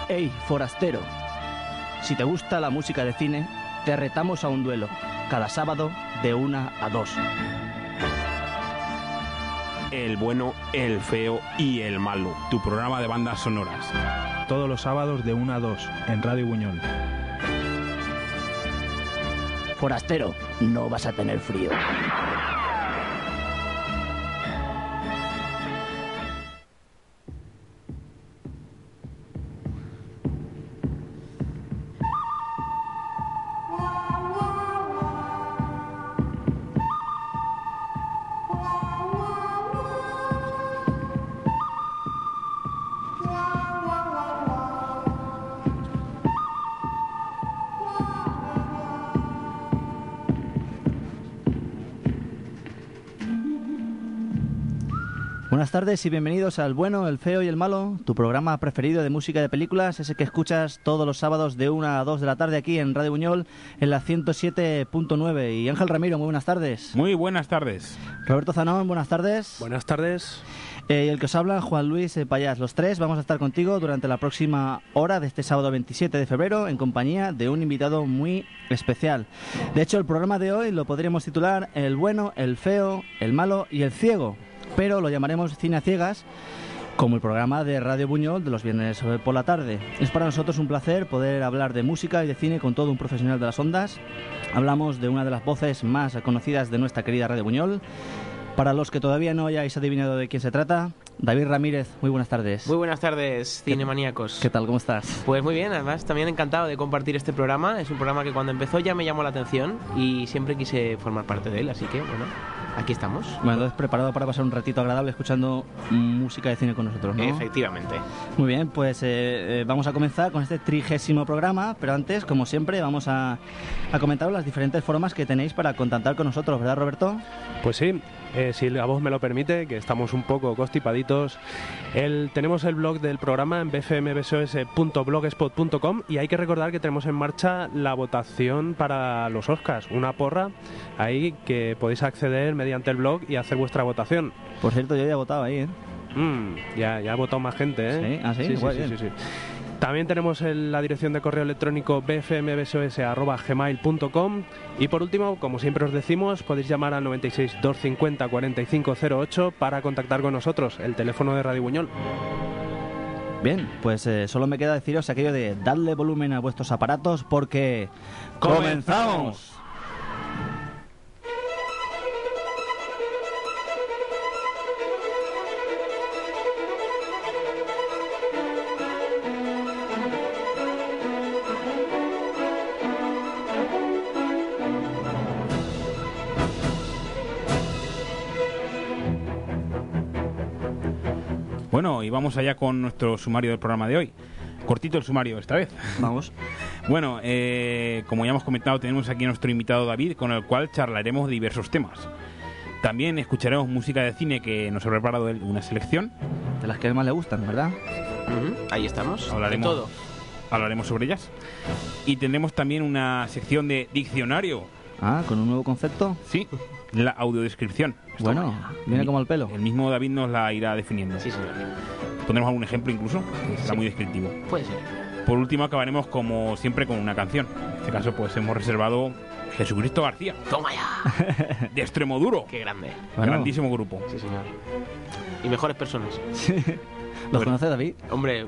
Hey, forastero, si te gusta la música de cine, te retamos a un duelo, cada sábado de 1 a 2. El bueno, el feo y el malo, tu programa de bandas sonoras. Todos los sábados de 1 a 2 en Radio Buñol. Forastero, no vas a tener frío. Buenas tardes y bienvenidos al Bueno, el Feo y el Malo, tu programa preferido de música de películas, ese que escuchas todos los sábados de 1 a 2 de la tarde aquí en Radio Buñol, en la 107.9. Y Ángel Ramiro, muy buenas tardes. Muy buenas tardes. Roberto Zanón, buenas tardes. Buenas tardes. Y el que os habla, Juan Luis Payás. Los tres vamos a estar contigo durante la próxima hora de este sábado 27 de febrero en compañía de un invitado muy especial. De hecho, el programa de hoy lo podríamos titular El Bueno, el Feo, el Malo y el Ciego, pero lo llamaremos Cine a Ciegas, como el programa de Radio Buñol de los viernes por la tarde. Es para nosotros un placer poder hablar de música y de cine con todo un profesional de las ondas. Hablamos de una de las voces más conocidas de nuestra querida Radio Buñol. Para los que todavía no hayáis adivinado de quién se trata, David Ramírez, muy buenas tardes. Muy buenas tardes, cinemaníacos. ¿Qué tal? ¿Cómo estás? Pues muy bien, además también encantado de compartir este programa. Es un programa que cuando empezó ya me llamó la atención y siempre quise formar parte de él, así que bueno, aquí estamos. Bueno, entonces preparado para pasar un ratito agradable escuchando música de cine con nosotros, ¿no? Efectivamente. Muy bien, pues vamos a comenzar con este 30º programa, pero antes, como siempre, vamos a comentaros las diferentes formas que tenéis para contactar con nosotros, ¿verdad, Roberto? Pues sí, si la voz me lo permite, que estamos un poco constipaditos. Tenemos el blog del programa en bfmbsos.blogspot.com y hay que recordar que tenemos en marcha la votación para los Oscars, una porra ahí que podéis acceder mediante el blog y hacer vuestra votación. Por cierto, yo ya he votado ahí, ¿eh? Ya ha votado más gente, ¿eh? ¿Sí? ¿Ah, sí? Sí. También tenemos la dirección de correo electrónico bfmbsos@gmail.com y por último, como siempre os decimos, podéis llamar al 96 250 4508 para contactar con nosotros, el teléfono de Radio Buñol. Bien, pues solo me queda deciros aquello de darle volumen a vuestros aparatos porque ¡comenzamos! Bueno, y vamos allá con nuestro sumario del programa de hoy. Cortito el sumario esta vez. Vamos. Bueno, como ya hemos comentado, tenemos aquí a nuestro invitado David, con el cual charlaremos de diversos temas. También escucharemos música de cine que nos ha preparado él una selección. De las que más le gustan, ¿verdad? Ahí estamos. Hablaremos, de todo. Hablaremos sobre ellas. Y tendremos también una sección de diccionario. Ah, ¿con un nuevo concepto? Sí, la audiodescripción. Bueno, viene como al pelo. El mismo David nos la irá definiendo. Sí, señor. Pondremos algún ejemplo incluso, que será muy descriptivo. Puede ser. Por último acabaremos como siempre con una canción. En este caso pues hemos reservado Jesucristo García. ¡Toma ya! De Extremoduro. ¡Qué grande! Bueno. Grandísimo grupo. Sí, señor. Y mejores personas. ¿Los conoce, David? Hombre,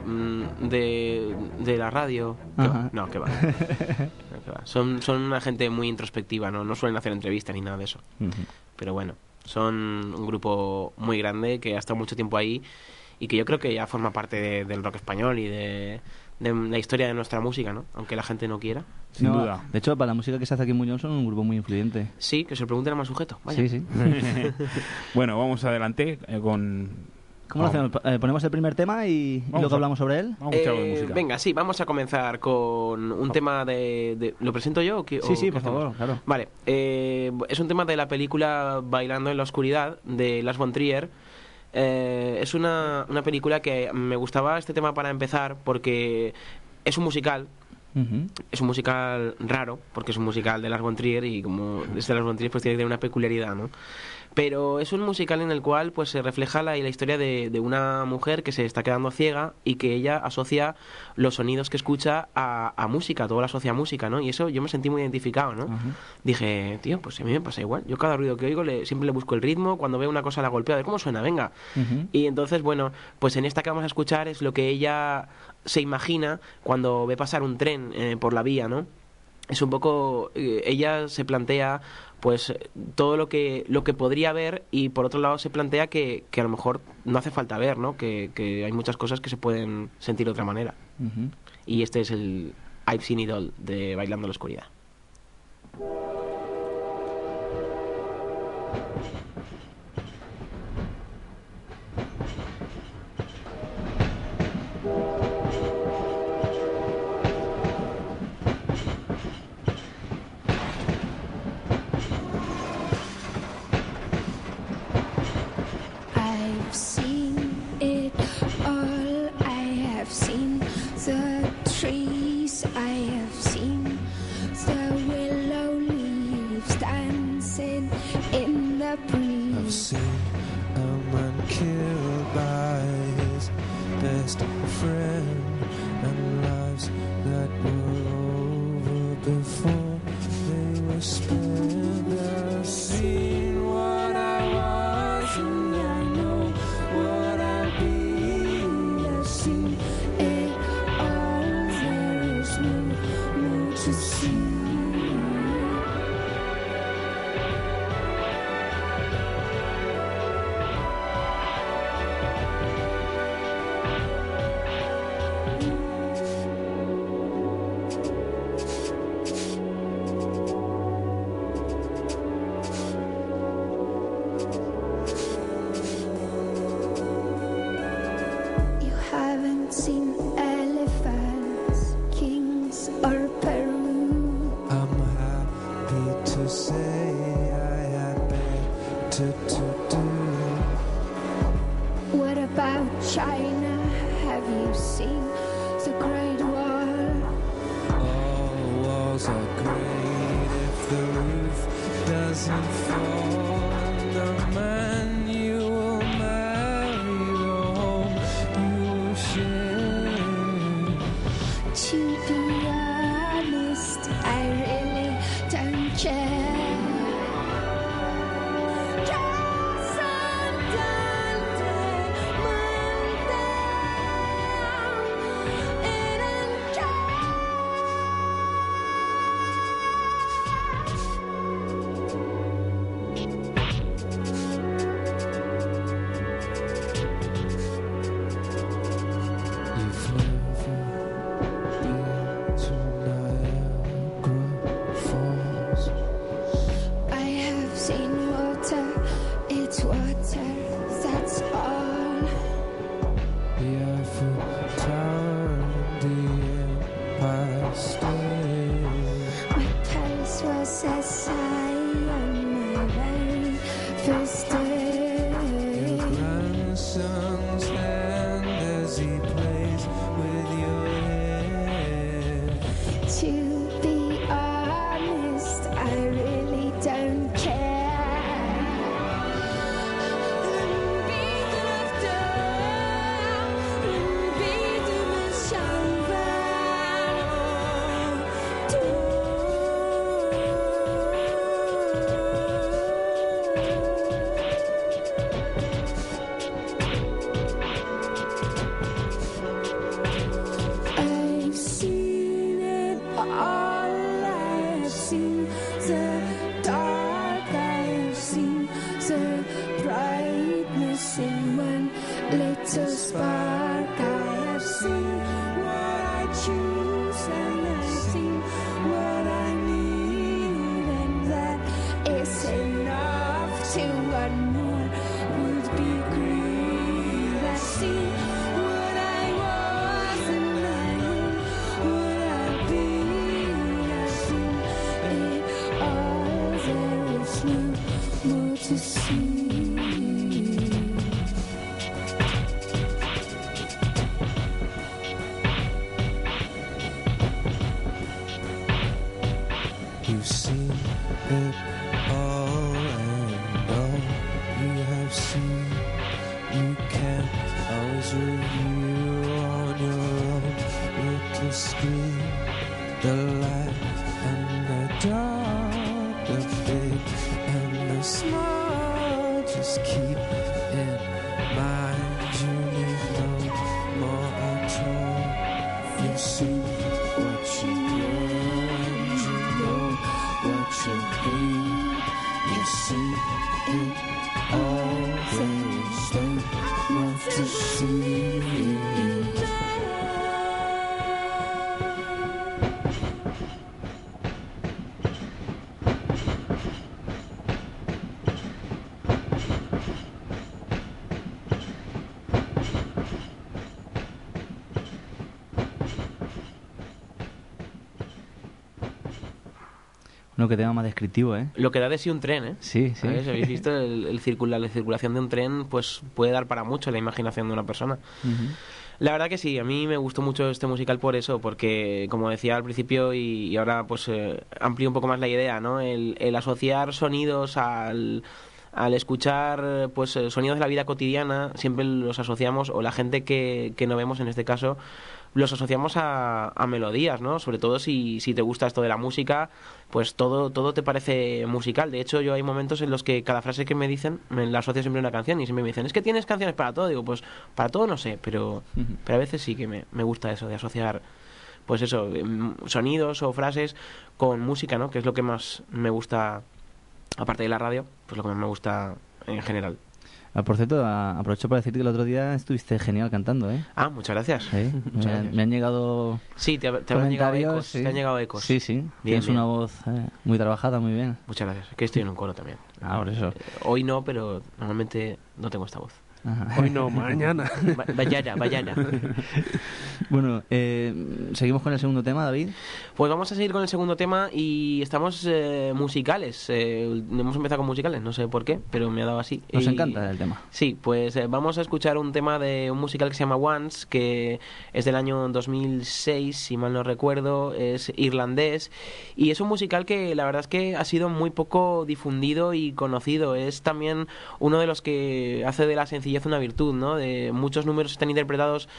de la radio. Ajá. No, que va. No, que va. Son una gente muy introspectiva, no suelen hacer entrevistas ni nada de eso. Pero bueno, son un grupo muy grande que ha estado mucho tiempo ahí y que yo creo que ya forma parte del rock español y de la historia de nuestra música, ¿no? Aunque la gente no quiera. Sin duda. De hecho, para la música que se hace aquí en Muñoz son un grupo muy influyente. Sí, que se lo pregunten a más sujeto. Vaya. Sí, sí. Bueno, vamos adelante con... ¿Cómo lo hacemos? ¿Ponemos el primer tema y luego hablamos sobre él? Vamos a escuchar algo de música. Venga, sí, vamos a comenzar con un tema de... ¿Lo presento yo? Sí, por favor, claro. Vale, es un tema de la película Bailando en la Oscuridad, de Lars von Trier. Es una película que me gustaba este tema para empezar porque es un musical. Es un musical raro, porque es un musical de Lars von Trier y como es de Lars von Trier pues tiene que tener una peculiaridad, ¿no? Pero es un musical en el cual pues se refleja la historia de una mujer que se está quedando ciega y que ella asocia los sonidos que escucha a música, todo lo asocia a música, ¿no? Y eso yo me sentí muy identificado, ¿no? Dije, tío, pues a mí me pasa igual. Yo cada ruido que oigo siempre le busco el ritmo, cuando veo una cosa la golpeo, a ver cómo suena, venga. Y entonces, bueno, pues en esta que vamos a escuchar es lo que ella se imagina cuando ve pasar un tren por la vía, ¿no? Es un poco, ella se plantea pues todo lo que podría ver, y por otro lado se plantea que a lo mejor no hace falta ver, ¿no? Que hay muchas cosas que se pueden sentir de otra manera. Y este es el I've Seen It All de Bailando en la Oscuridad. I've seen it all. I have seen the trees. I have seen the willow leaves dancing in the breeze. I've seen a man killed by his best friend, and lives that were over before they were spent. I've seen what I was, and I know what I'll be. I've seen it all. There is no more to see. You haven't seen elephants, kings, or Peru. I'm happy to say I had better to do. What about China? Have you seen the Great Wall? All walls are great if the roof doesn't fall. The man you will marry, the home you will share. To be honest, I really don't care. Just andante, manda, and I'm You've never been to Niagara Falls. I have seen water, it's water, that's all. The Eiffel Tower and the Empire State. My Paris was as high on my very first day. Your grandson's hand as he plays with your hair. To be honest, I really don't care. I've seen it all. I've seen the dark. I've seen the brightness in one little spark. I have seen what I choose, and I've seen what I need, and that is enough to one more would be greed. I've seen what I was, and I know what I'll be. I've seen it all. There is no more to see. You've seen it all, and all the screen, the light and the dark, the big and the small. Just keep in mind you need no more at all. You see what you know and you know what you need. You see it all there is not to see. No, que tema más descriptivo, ¿eh? Lo que da de sí un tren, ¿eh? Sí, sí. ¿Sabes? ¿Habéis visto la circulación de un tren? Pues puede dar para mucho la imaginación de una persona. Ujú. La verdad que sí, a mí me gustó mucho este musical por eso, porque como decía al principio y ahora pues amplío un poco más la idea, ¿no? El asociar sonidos al escuchar pues sonidos de la vida cotidiana, siempre los asociamos, o la gente que no vemos en este caso, los asociamos a melodías, ¿no? Sobre todo si te gusta esto de la música, pues todo te parece musical. De hecho, yo hay momentos en los que cada frase que me dicen me la asocio siempre a una canción y siempre me dicen, es que tienes canciones para todo. Digo, pues para todo no sé, pero a veces sí que me gusta eso de asociar pues eso, sonidos o frases con música, ¿no? Que es lo que más me gusta, aparte de la radio, pues lo que más me gusta en general. Ah, por cierto, aprovecho para decirte que el otro día estuviste genial cantando, ¿eh? Ah, muchas gracias. Sí, Muchas gracias. me han llegado Sí, te han llegado comentarios, ecos. sí. Te han llegado ecos. Sí, sí. Bien, Tienes bien. una voz muy trabajada, muy bien. Muchas gracias. Que estoy en un coro también. Ah, por eso. Hoy no, pero normalmente no tengo esta voz. Ajá. Hoy no, mañana. Vaya. Bueno, seguimos con el segundo tema, David. Pues vamos a seguir con el segundo tema y estamos musicales. Hemos empezado con musicales, no sé por qué, pero me ha dado así. Nos Y- encanta el tema. Sí, pues vamos a escuchar un tema de un musical que se llama Once, que es del año 2006, si mal no recuerdo, es irlandés, y es un musical que la verdad es que ha sido muy poco difundido y conocido. Es también uno de los que hace de la sencillez una virtud, ¿no? De muchos números están interpretados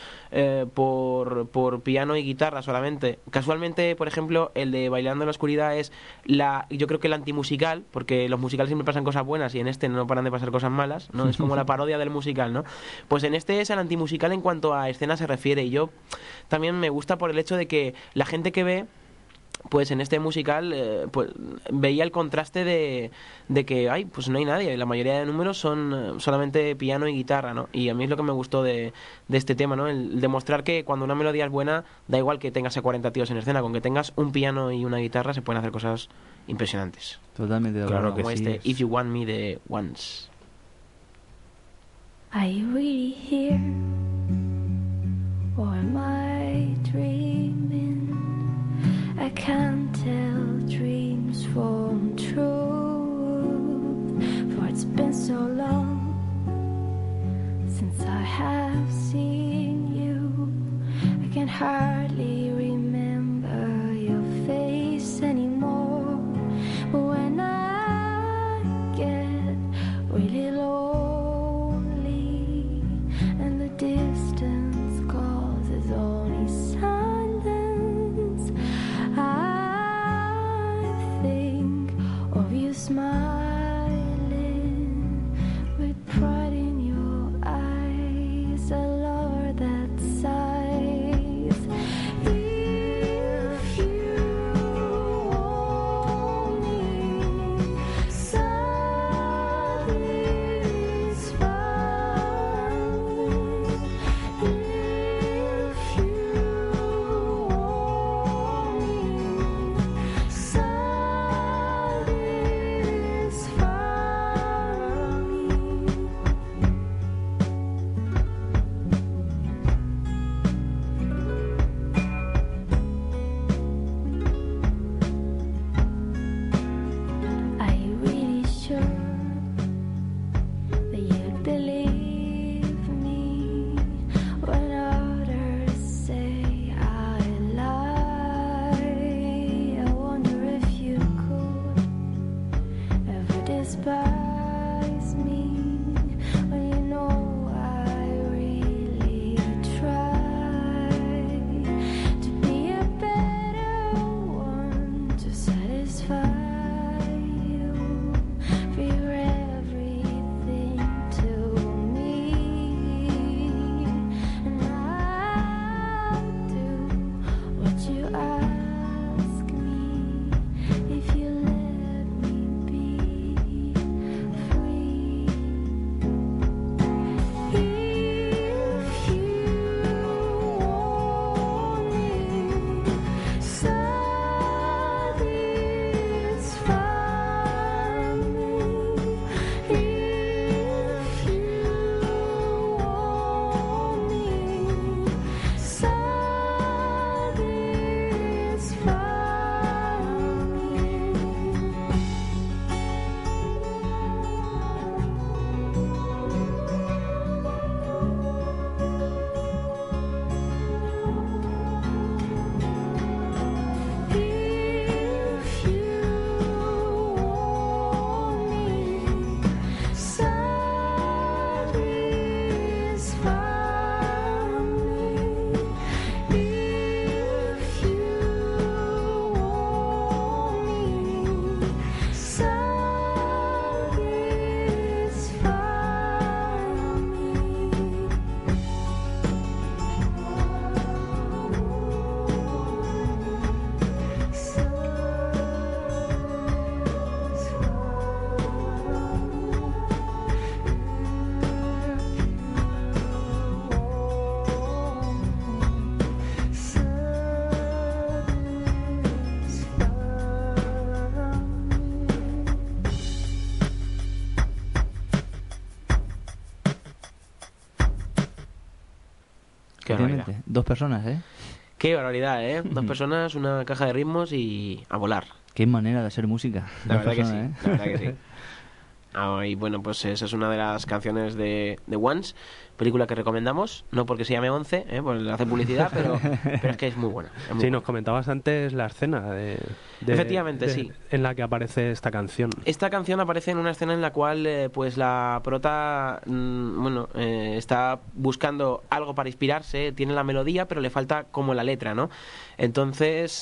por piano y guitarra solamente. Casualmente, por ejemplo, el de Bailando en la Oscuridad es yo creo que el antimusical, porque los musicales siempre pasan cosas buenas y en este no paran de pasar cosas malas, ¿no? Es como la parodia del musical, ¿no? Pues en este es el antimusical en cuanto a escena se refiere, y yo también me gusta por el hecho de que la gente que ve, pues en este musical pues veía el contraste de que pues no hay nadie, la mayoría de números son solamente piano y guitarra, ¿no? Y a mí es lo que me gustó de este tema, ¿no? El demostrar que cuando una melodía es buena, da igual que tengas a 40 tíos en escena, con que tengas un piano y una guitarra se pueden hacer cosas impresionantes. Totalmente de Claro acuerdo. que Como sí, este If You Want Me de Once. Are you really here? Or am I dreaming? I can't tell dreams from truth, for it's been so long since I have seen you. I can hardly remember your face anymore. But when I get really lonely and the distance causes only silence, I think of you smiling with pride in your eyes, a lover that sighs. Fíjate, 2 personas, ¿eh? Qué barbaridad, ¿eh? 2 personas, una caja de ritmos y a volar. Qué manera de hacer música. La 2 verdad que sí, personas, la verdad que sí. Y bueno, pues esa es una de las canciones de Once, película que recomendamos, no porque se llame 11, por hacer publicidad, pero es que es muy buena. Es muy Sí, buena. nos comentabas antes la escena Efectivamente, sí. en la que aparece esta canción. Esta canción aparece en una escena en la cual pues la prota está buscando algo para inspirarse, tiene la melodía pero le falta como la letra, ¿no? Entonces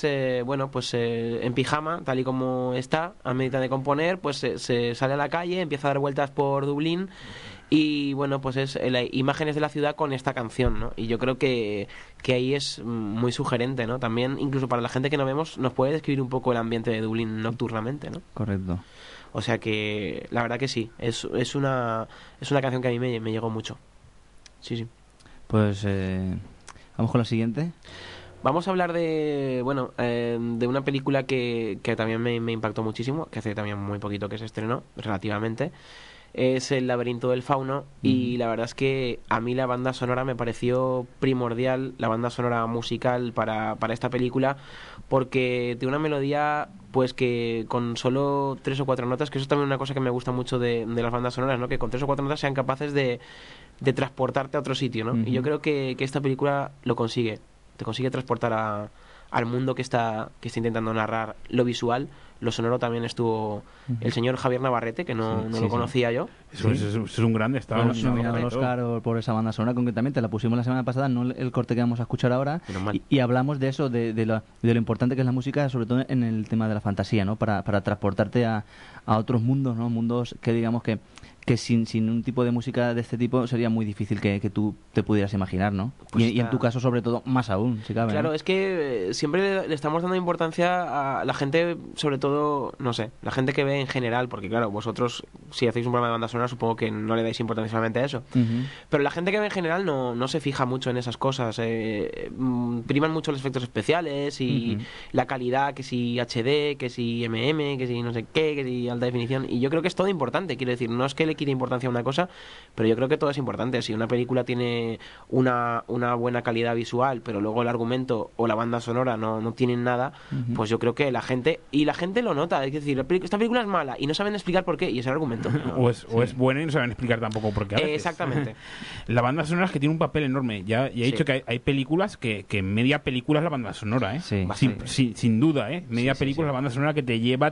en pijama, tal y como está, a medida de componer, pues se sale a la calle, empieza a dar vueltas por Dublín y bueno, pues es imágenes de la ciudad con esta canción, ¿no? Y yo creo que ahí es muy sugerente, ¿no? También, incluso para la gente que no vemos, nos puede describir un poco el ambiente de Dublín nocturnamente, ¿no? Correcto. O sea que la verdad que sí, es una canción que a mí me llegó mucho. Sí, sí. Pues vamos con la siguiente. Vamos a hablar de una película que también me impactó muchísimo, que hace también muy poquito que se estrenó, relativamente. Es El laberinto del fauno y la verdad es que a mí la banda sonora me pareció primordial, la banda sonora musical para esta película, porque tiene una melodía pues que con solo 3 o 4 notas, que eso es también una cosa que me gusta mucho de las bandas sonoras, ¿no? Que con 3 o 4 notas sean capaces de transportarte a otro sitio, ¿no? Y yo creo que esta película lo consigue, te consigue transportar al mundo que está intentando narrar lo visual. Lo sonoro también estuvo el señor Javier Navarrete, que no lo conocía yo. Eso es un grande. Estaba Bueno, nominado nominado al y todo. Oscar por esa banda sonora, concretamente la pusimos la semana pasada, no el corte que vamos a escuchar ahora, Menos mal. y hablamos de eso, de lo importante que es la música, sobre todo en el tema de la fantasía, ¿no? Para transportarte a otros mundos, ¿no? Mundos que digamos que sin un tipo de música de este tipo sería muy difícil que tú te pudieras imaginar, ¿no? Pues y en tu caso, sobre todo, más aún, si cabe. Claro, ¿no? es que siempre le estamos dando importancia a la gente, sobre todo, no sé, la gente que ve en general, porque claro, vosotros, si hacéis un programa de banda sonora, supongo que no le dais importancia solamente a eso. Ujú. Pero la gente que ve en general no se fija mucho en esas cosas. Priman mucho los efectos especiales y la calidad, que si HD, que si MM, que si no sé qué, que si alta definición. Y yo creo que es todo importante, quiero decir, no es que le quite importancia a una cosa, pero yo creo que todo es importante. Si una película tiene una buena calidad visual, pero luego el argumento o la banda sonora no tienen nada, pues yo creo que la gente lo nota. Es decir, esta película es mala y no saben explicar por qué, y es el argumento. O es buena y no saben explicar tampoco por qué. a veces. Exactamente. La banda sonora es que tiene un papel enorme. Ya he dicho que hay películas que media película es la banda sonora, ¿eh? Sí. Sin duda, ¿eh? Media película es la banda sonora que te lleva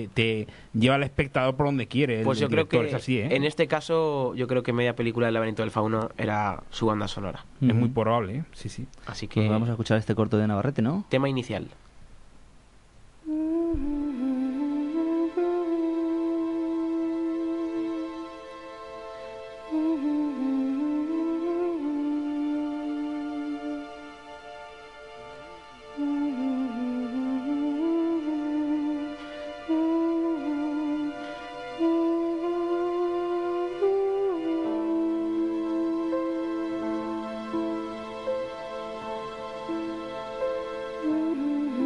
al espectador por donde quiere. Pues el yo creo director, que es así, ¿eh? en este caso, yo creo que media película del laberinto del fauno era su banda sonora. Es muy probable, ¿eh? Sí, sí. Así que Pues vamos a escuchar este corto de Navarrete, ¿no? tema inicial. Mm-hmm.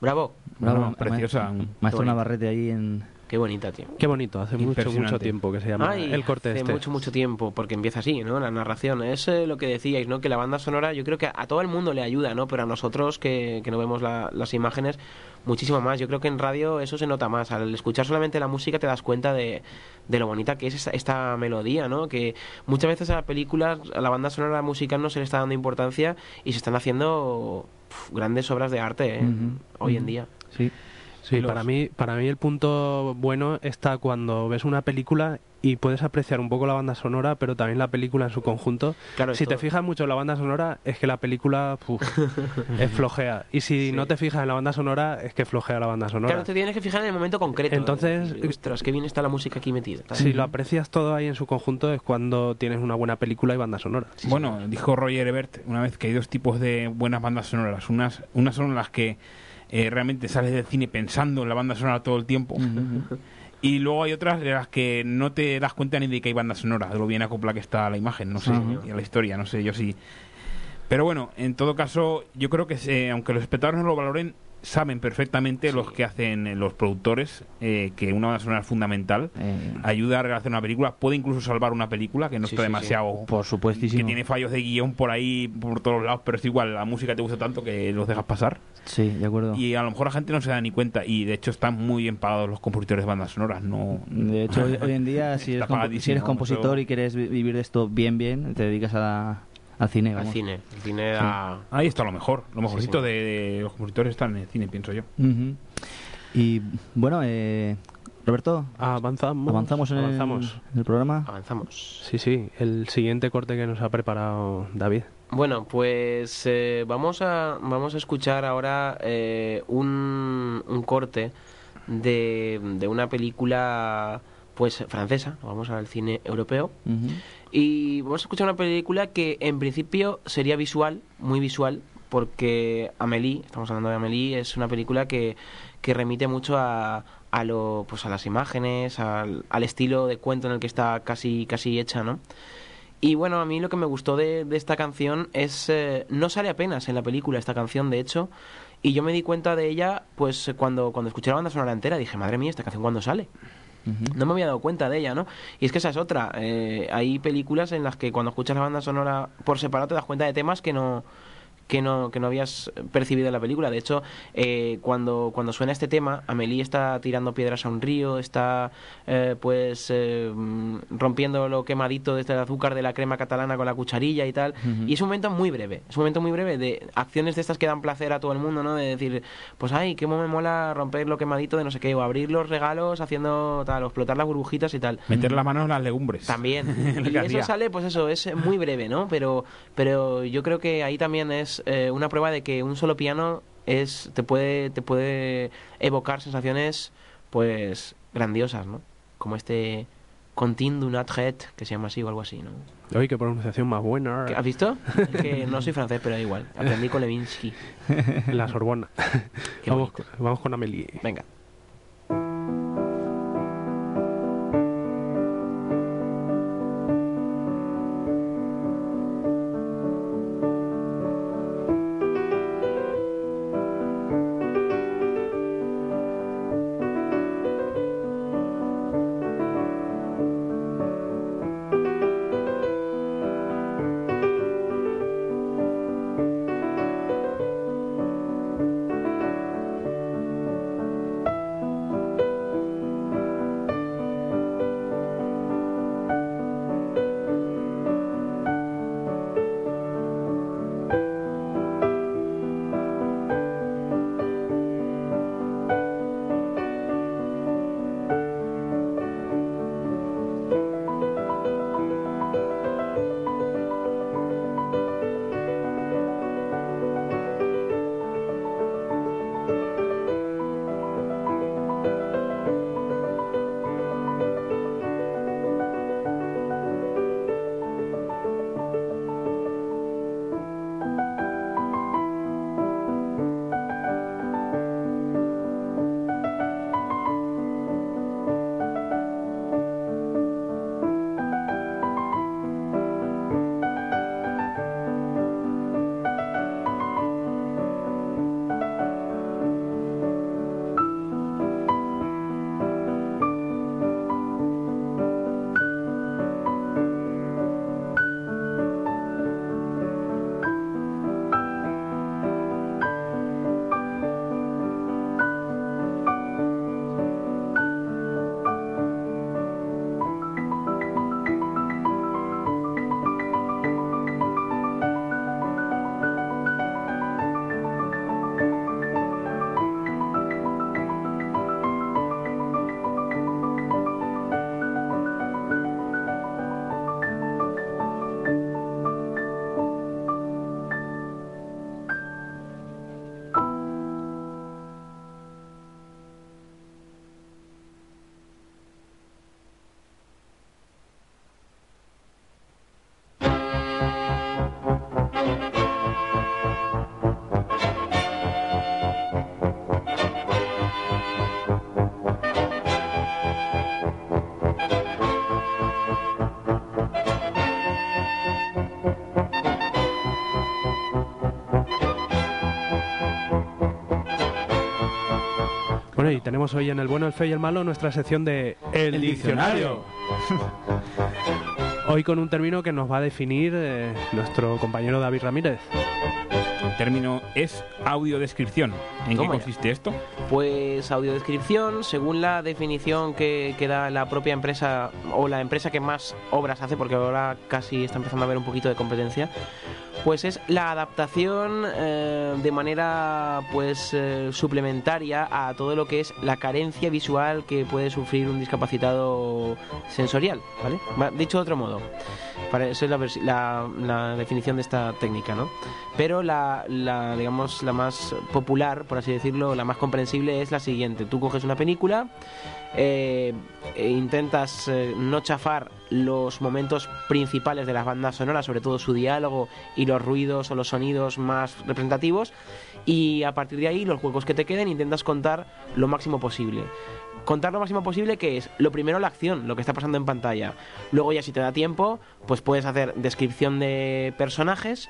Bravo. Bravo, preciosa. Maestro bonito. Navarrete ahí en... Qué bonita, tío. Qué bonito, hace mucho Impresionante. tiempo que se llama Ay, el corte hace este. mucho tiempo, porque empieza así, ¿no? La narración. Es lo que decíais, ¿no? Que la banda sonora yo creo que a todo el mundo le ayuda, ¿no? Pero a nosotros que no vemos las imágenes, muchísimo más. Yo creo que en radio eso se nota más. Al escuchar solamente la música te das cuenta de lo bonita que es esta melodía, ¿no? Que muchas veces a las películas, a la banda sonora musical no se le está dando importancia y se están haciendo grandes obras de arte, ¿eh? Ujú, Hoy en ujú. día. Sí. Sí, Los- para mí el punto bueno está cuando ves una película y puedes apreciar un poco la banda sonora, pero también la película en su conjunto. Claro, Si esto- te fijas mucho en la banda sonora, es que la película es flojea. Y si Sí. no te fijas en la banda sonora, es que flojea la banda sonora. Claro, te tienes que fijar en el momento concreto. Entonces, de decir, ostras, qué bien está la música aquí metida. tal. Si lo aprecias todo ahí en su conjunto, es cuando tienes una buena película y banda sonora. Bueno, dijo Roger Ebert una vez que hay dos tipos de buenas bandas sonoras. Unas son las que realmente sales del cine pensando en la banda sonora todo el tiempo. Y luego hay otras de las que no te das cuenta ni de que hay banda sonora, de lo bien acoplada que está la imagen, no sé, Ajá. y a la historia, no sé, yo sí. Pero bueno, en todo caso, yo creo que aunque los espectadores no lo valoren, saben perfectamente los que hacen los productores que una banda sonora es fundamental, ayuda a realizar una película, puede incluso salvar una película que no Sí, está sí, sí. demasiado... Por supuestísimo. que tiene fallos de guión por ahí, por todos lados, pero es igual, la música te gusta tanto que los dejas pasar. Sí, de acuerdo. Y a lo mejor la gente no se da ni cuenta, y de hecho están muy bien pagados los compositores de bandas sonoras, no... De hecho, hoy en día, si Está eres, si pagadísimo, eres compositor eso- y quieres vivir de esto bien, te dedicas al cine. Al Vamos. cine. El cine da... Ahí está lo mejor, lo mejorcito sí. de los compositores están en el cine, pienso yo. Ujú. Y bueno, Roberto, Avanzamos. en el programa. Avanzamos. Sí, sí. El siguiente corte que nos ha preparado David. Bueno, pues vamos a escuchar ahora un corte de una película pues francesa. Vamos al cine europeo. Ujú. Y vamos a escuchar una película que en principio sería visual, muy visual, porque Amélie, estamos hablando de Amélie, es una película que remite mucho a las imágenes, al estilo de cuento en el que está casi hecha, ¿no? Y bueno, a mí lo que me gustó de esta canción es... no sale apenas en la película esta canción, de hecho, y yo me di cuenta de ella pues cuando escuché la banda sonora entera, dije, madre mía, ¿esta canción cuándo sale? Ujú. No me había dado cuenta de ella, ¿no? Y es que esa es otra. Hay películas en las que cuando escuchas la banda sonora por separado te das cuenta de temas que no habías percibido en la película. De hecho, cuando suena este tema, Amélie está tirando piedras a un río, está rompiendo lo quemadito desde el azúcar de la crema catalana con la cucharilla y tal. Ujú. Y es un momento muy breve. Es un momento muy breve de acciones de estas que dan placer a todo el mundo, ¿no? De decir, pues ay, qué me mola romper lo quemadito de no sé qué, o abrir los regalos haciendo tal, o explotar las burbujitas y tal. Meter las manos en las legumbres. También. Lo Y que eso hacía. sale, pues eso, es muy breve, ¿no? Pero yo creo que ahí también es una prueba de que un solo piano te puede evocar sensaciones, pues, grandiosas, ¿no? Como este Contine du Natret, que se llama así o algo así, ¿no? Oye, qué pronunciación más buena. ¿Has visto? Es que no soy francés, pero da igual. Aprendí con Levinsky. La Sorbona. Qué vamos, bonito. vamos con Amélie. Venga. Bueno, y tenemos hoy en El Bueno, el Feo y el Malo nuestra sección de El Diccionario. Hoy con un término que nos va a definir nuestro compañero David Ramírez. El término es audiodescripción. ¿En qué Toma ya. consiste esto? Pues audiodescripción, según la definición que da la propia empresa o la empresa que más obras hace, porque ahora casi está empezando a haber un poquito de competencia, pues es la adaptación de manera pues suplementaria a todo lo que es la carencia visual que puede sufrir un discapacitado sensorial, ¿vale? Dicho de otro modo, eso es la definición de esta técnica, ¿no? Pero digamos la más popular, por así decirlo, la más comprensible es la siguiente: tú coges una película, intentas no chafar los momentos principales de las bandas sonoras, sobre todo su diálogo y los ruidos o los sonidos más representativos, y a partir de ahí los juegos que te queden intentas contar lo máximo posible. Contar lo máximo posible, que es lo primero, la acción, lo que está pasando en pantalla. Luego ya, si te da tiempo, pues puedes hacer descripción de personajes.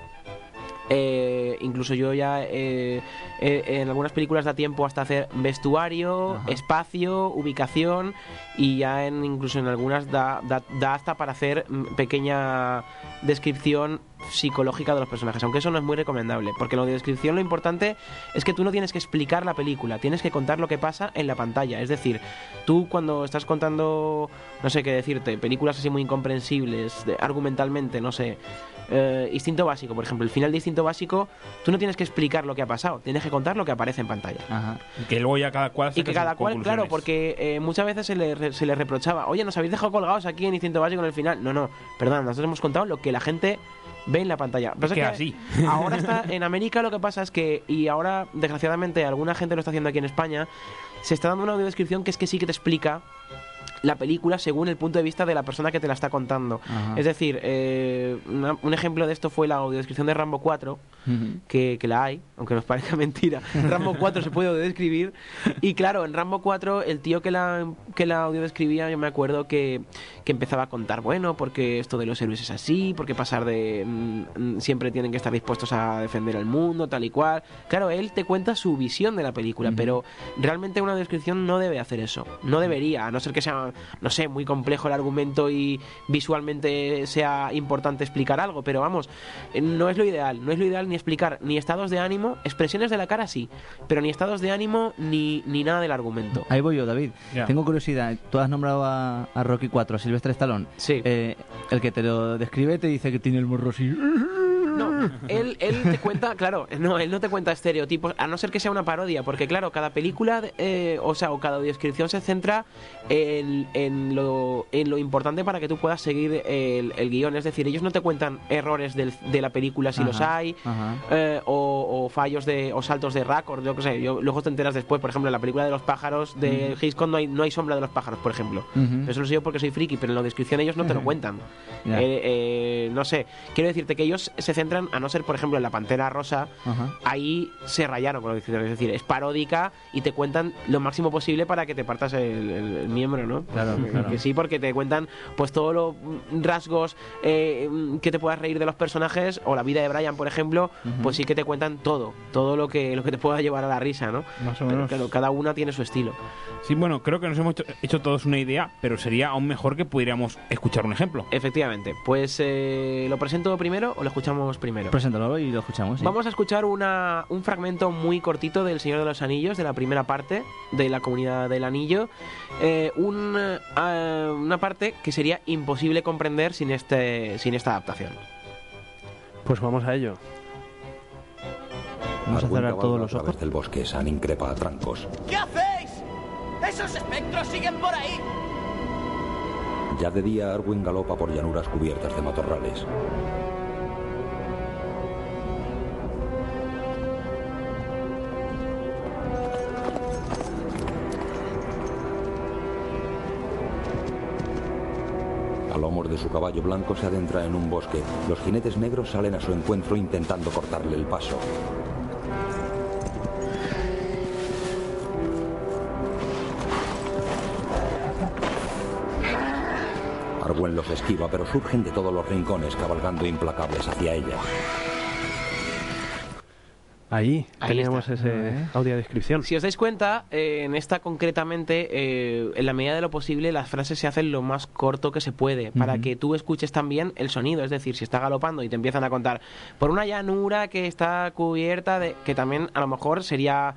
Incluso yo ya en algunas películas da tiempo hasta hacer vestuario, Ajá. espacio, ubicación, y ya incluso en algunas da hasta para hacer pequeña descripción psicológica de los personajes, aunque eso no es muy recomendable, porque en la audiodescripción lo importante es que tú no tienes que explicar la película, tienes que contar lo que pasa en la pantalla. Es decir, tú cuando estás contando, no sé qué decirte, películas así muy incomprensibles argumentalmente, no sé, Instinto Básico, por ejemplo, el final de Instinto Básico, tú no tienes que explicar lo que ha pasado, tienes que contar lo que aparece en pantalla. Ajá. Y que luego ya cada cual Y que cada cual, claro, porque muchas veces se le reprochaba: oye, nos habéis dejado colgados aquí en Instinto Básico en el final. No, perdón, nosotros hemos contado lo que la gente ve en la pantalla. Pasa que que así. ahora está en América, lo que pasa es que, y ahora desgraciadamente alguna gente lo está haciendo aquí en España, se está dando una audiodescripción que es que sí que te explica la película según el punto de vista de la persona que te la está contando. Ajá. Es decir, un ejemplo de esto fue la audiodescripción de Rambo 4, que la hay, aunque nos parezca mentira. Rambo 4 se puede audiodescribir, y claro, en Rambo 4 el tío que la audiodescribía, yo me acuerdo que empezaba a contar, bueno, porque esto de los héroes es así, porque pasar de siempre tienen que estar dispuestos a defender al mundo, tal y cual. Claro, él te cuenta su visión de la película, pero realmente una descripción no debe hacer eso, no debería, a no ser que sea, no sé, muy complejo el argumento y visualmente sea importante explicar algo, pero vamos, no es lo ideal ni explicar ni estados de ánimo, expresiones de la cara sí, pero ni estados de ánimo ni nada del argumento. Ahí voy yo, David. Ya. Tengo curiosidad. Tú has nombrado a Rocky 4, a Sylvester Stallone. Sí. El que te lo describe te dice que tiene el morro así. No, él te cuenta, claro, no, él no te cuenta estereotipos, a no ser que sea una parodia, porque claro, cada película, o cada descripción se centra en lo importante para que tú puedas seguir el guión. Es decir, ellos no te cuentan errores de la película si Ajá, los hay, ajá. o fallos o saltos de récord, yo qué sé. Luego te enteras después, por ejemplo, en la película de los pájaros de Hitchcock no hay sombra de los pájaros, por ejemplo. Ujú. Eso lo sé yo porque soy friki, pero en la descripción ellos no te lo cuentan. Ya. No sé, quiero decirte que ellos se centran, a no ser, por ejemplo, en la Pantera Rosa, Ajá. ahí se rayaron con la descripción. Es decir, es paródica y te cuentan lo máximo posible para que te partas el miembro, ¿no? Claro, claro. Que sí, porque te cuentan pues todos los rasgos que te puedas reír de los personajes, o la vida de Brian, por ejemplo, pues sí que te cuentan todo lo que te pueda llevar a la risa, ¿no? Más o Pero menos. claro, cada una tiene su estilo. Sí, bueno, creo que nos hemos hecho todos una idea, pero sería aún mejor que pudiéramos escuchar un ejemplo. Efectivamente. Pues ¿lo presento primero o lo escuchamos primero? Preséntalo y lo escuchamos. Sí. Vamos a escuchar un fragmento muy cortito del Señor de los Anillos, de la primera parte de la Comunidad del Anillo. Una parte que sería imposible comprender sin esta adaptación. Pues vamos a ello. Vamos a Arwen cerrar cabalga todos a los través ojos. del bosque, San increpa a trancos. ¿Qué hacéis? ¡Esos espectros siguen por ahí! Ya de día, Arwen galopa por llanuras cubiertas de matorrales. A lomos de su caballo blanco se adentra en un bosque. Los jinetes negros salen a su encuentro intentando cortarle el paso. Arwen los esquiva, pero surgen de todos los rincones, cabalgando implacables hacia ella. Ahí teníamos está. ese audiodescripción. Si os dais cuenta, en esta concretamente, en la medida de lo posible, las frases se hacen lo más corto que se puede, para que tú escuches también el sonido. Es decir, si está galopando y te empiezan a contar por una llanura que está cubierta de... que también a lo mejor sería...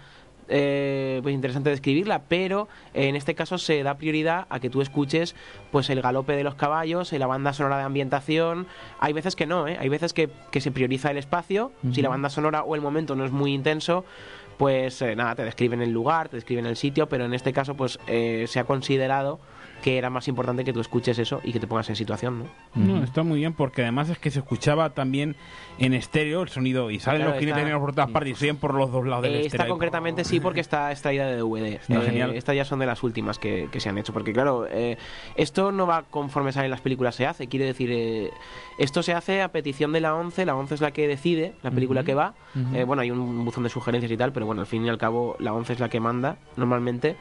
pues interesante describirla, pero en este caso se da prioridad a que tú escuches pues el galope de los caballos, la banda sonora de ambientación. Hay veces que no, hay veces que se prioriza el espacio. Si la banda sonora o el momento no es muy intenso, pues nada, te describen el lugar, te describen el sitio, pero en este caso pues se ha considerado que era más importante que tú escuches eso y que te pongas en situación, ¿no? No, está muy bien, porque además es que se escuchaba también en estéreo el sonido, y salen Claro, los jinetes negros por todas partes y se oyen por los dos lados del estéreo. Esta concretamente sí, porque está extraída de DVD. Está genial. Estas ya son de las últimas que se han hecho, porque claro, esto no va conforme salen las películas, se hace, quiere decir, esto se hace a petición de la ONCE es la que decide la película que va. Bueno, hay un buzón de sugerencias y tal, pero bueno, al fin y al cabo la ONCE es la que manda normalmente.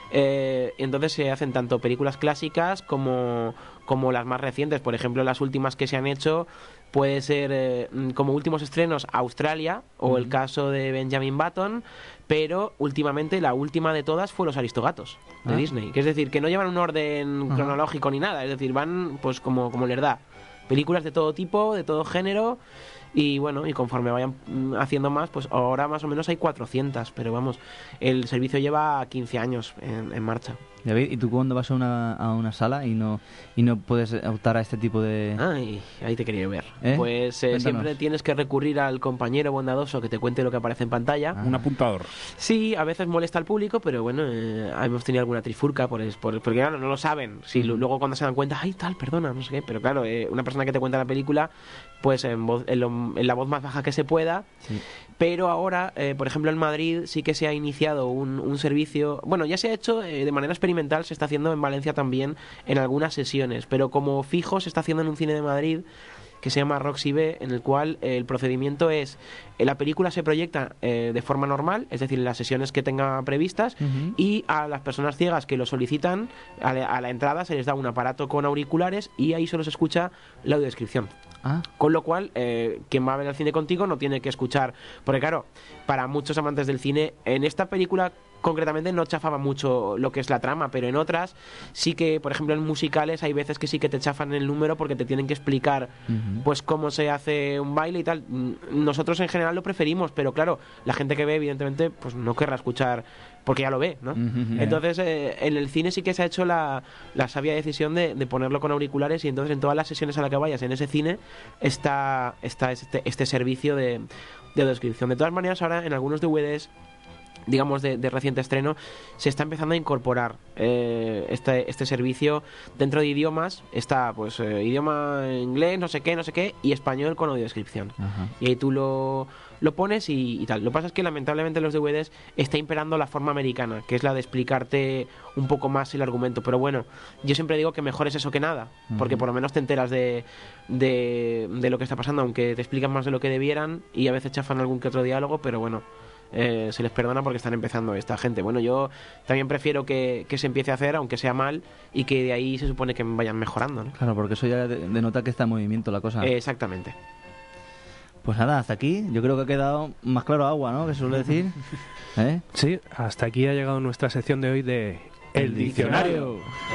Entonces se hacen tanto películas clásicas como las más recientes. Por ejemplo, las últimas que se han hecho puede ser como últimos estrenos Australia o el caso de Benjamin Button, pero últimamente la última de todas fue Los Aristogatos de Disney, que es decir, que no llevan un orden cronológico ni nada, es decir, van pues como les da. Películas de todo tipo, de todo género. Y bueno, y conforme vayan haciendo más, pues ahora más o menos hay 400, pero vamos, el servicio lleva 15 años en marcha. David, ¿y tú cuando vas a una sala y no puedes optar a este tipo de...? Ay, ahí te quería ver. ¿Eh? Pues siempre tienes que recurrir al compañero bondadoso que te cuente lo que aparece en pantalla. Un apuntador. Sí, a veces molesta al público, pero bueno, hemos tenido alguna trifurca porque claro, no lo saben. Si luego cuando se dan cuenta, ay, tal, perdona, no sé qué. Pero claro, una persona que te cuenta la película, pues en la voz más baja que se pueda. Sí. Pero ahora, por ejemplo, en Madrid sí que se ha iniciado un servicio... Bueno, ya se ha hecho de manera experimental, se está haciendo en Valencia también en algunas sesiones, pero como fijo se está haciendo en un cine de Madrid que se llama Roxy B, en el cual el procedimiento es, la película se proyecta de forma normal, es decir, en las sesiones que tenga previstas, y a las personas ciegas que lo solicitan, a la entrada se les da un aparato con auriculares y ahí solo se escucha la audiodescripción. Con lo cual, quien va a ver el cine contigo no tiene que escuchar, porque claro, para muchos amantes del cine, en esta película concretamente no chafaba mucho lo que es la trama, pero en otras sí que, por ejemplo, en musicales hay veces que sí que te chafan el número porque te tienen que explicar pues cómo se hace un baile y tal. Nosotros en general lo preferimos, pero claro, la gente que ve evidentemente pues no querrá escuchar porque ya lo ve, ¿no? Entonces en el cine sí que se ha hecho la sabia decisión de ponerlo con auriculares, y entonces en todas las sesiones a las que vayas en ese cine está este servicio de audiodescripción. De todas maneras, ahora en algunos DVDs, digamos de reciente estreno, se está empezando a incorporar este servicio dentro de idiomas. Está pues idioma inglés, no sé qué, y español con audiodescripción. Y ahí tú lo pones y tal. Lo que pasa es que lamentablemente en los DVDs está imperando la forma americana, que es la de explicarte un poco más el argumento. Pero bueno, yo siempre digo que mejor es eso que nada, porque por lo menos te enteras de lo que está pasando, aunque te explican más de lo que debieran y a veces chafan algún que otro diálogo, pero bueno, se les perdona porque están empezando esta gente. Bueno, yo también prefiero que se empiece a hacer, aunque sea mal, y que de ahí se supone que vayan mejorando, ¿no? Claro, porque eso ya denota que está en movimiento la cosa. Exactamente. Pues nada, hasta aquí. Yo creo que ha quedado más claro agua, ¿no? Que se suele decir. Sí, hasta aquí ha llegado nuestra sección de hoy de El Diccionario.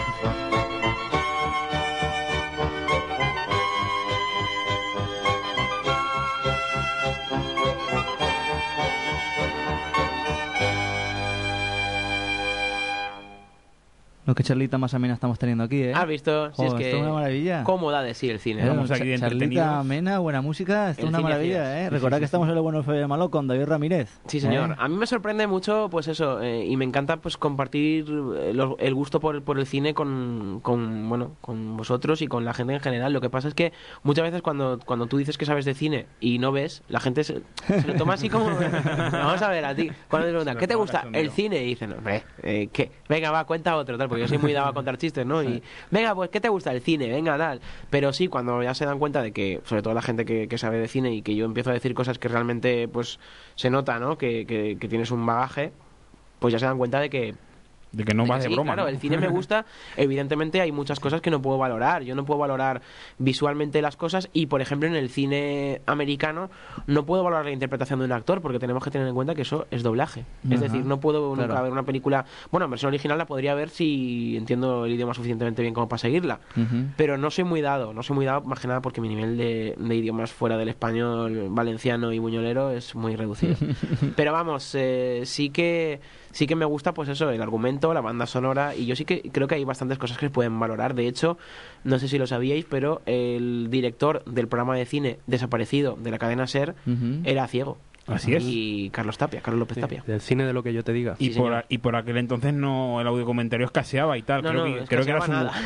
Lo que charlita más amena estamos teniendo aquí, ¿eh? ¿Has visto? Si Joder, es que esto es una maravilla. ¿Cómo da de sí el cine? Vamos aquí de Charlita entretenidos. amena, buena música, esto es El una cine maravilla, hacías. ¿eh? Recordad que estamos en el Bueno, Feo y Malo con David Ramírez. Sí, señor. A mí me sorprende mucho, pues eso, y me encanta pues compartir el gusto por el cine con vosotros y con la gente en general. Lo que pasa es que muchas veces cuando tú dices que sabes de cine y no ves, la gente se lo toma así como... Vamos a ver, a ti. Cuando te preguntan, ¿qué te gusta? El cine. Y dicen, hombre, ¿qué? Venga, va, cuenta otro, tal, porque yo soy muy dado a contar chistes, ¿no? Y venga, pues, ¿qué te gusta? El cine, venga, tal. Pero sí, cuando ya se dan cuenta de que, sobre todo la gente que sabe de cine, y que yo empiezo a decir cosas que realmente, pues, se nota, ¿no? Que tienes un bagaje, pues ya se dan cuenta de que De que no vas de Sí, broma. claro, ¿no? el cine me gusta. Evidentemente hay muchas cosas que no puedo valorar. Yo no puedo valorar visualmente las cosas y, por ejemplo, en el cine americano no puedo valorar la interpretación de un actor porque tenemos que tener en cuenta que eso es doblaje. Es Ajá, decir, no puedo nunca claro. ver una película... Bueno, en versión original la podría ver si entiendo el idioma suficientemente bien como para seguirla. Ujú. Pero no soy muy dado más que nada porque mi nivel de idiomas fuera del español, valenciano y buñolero es muy reducido. Pero vamos, sí que me gusta pues eso, el argumento, la banda sonora, y yo sí que creo que hay bastantes cosas que se pueden valorar. De hecho, no sé si lo sabíais, pero el director del programa de cine desaparecido de la cadena SER Ujú. era ciego. Así es. Y Carlos López Tapia. Del cine de lo que yo te diga. Y, Sí, por, señor. y por aquel entonces no el audio comentario escaseaba y tal. No, creo no, que era escaseaba nada.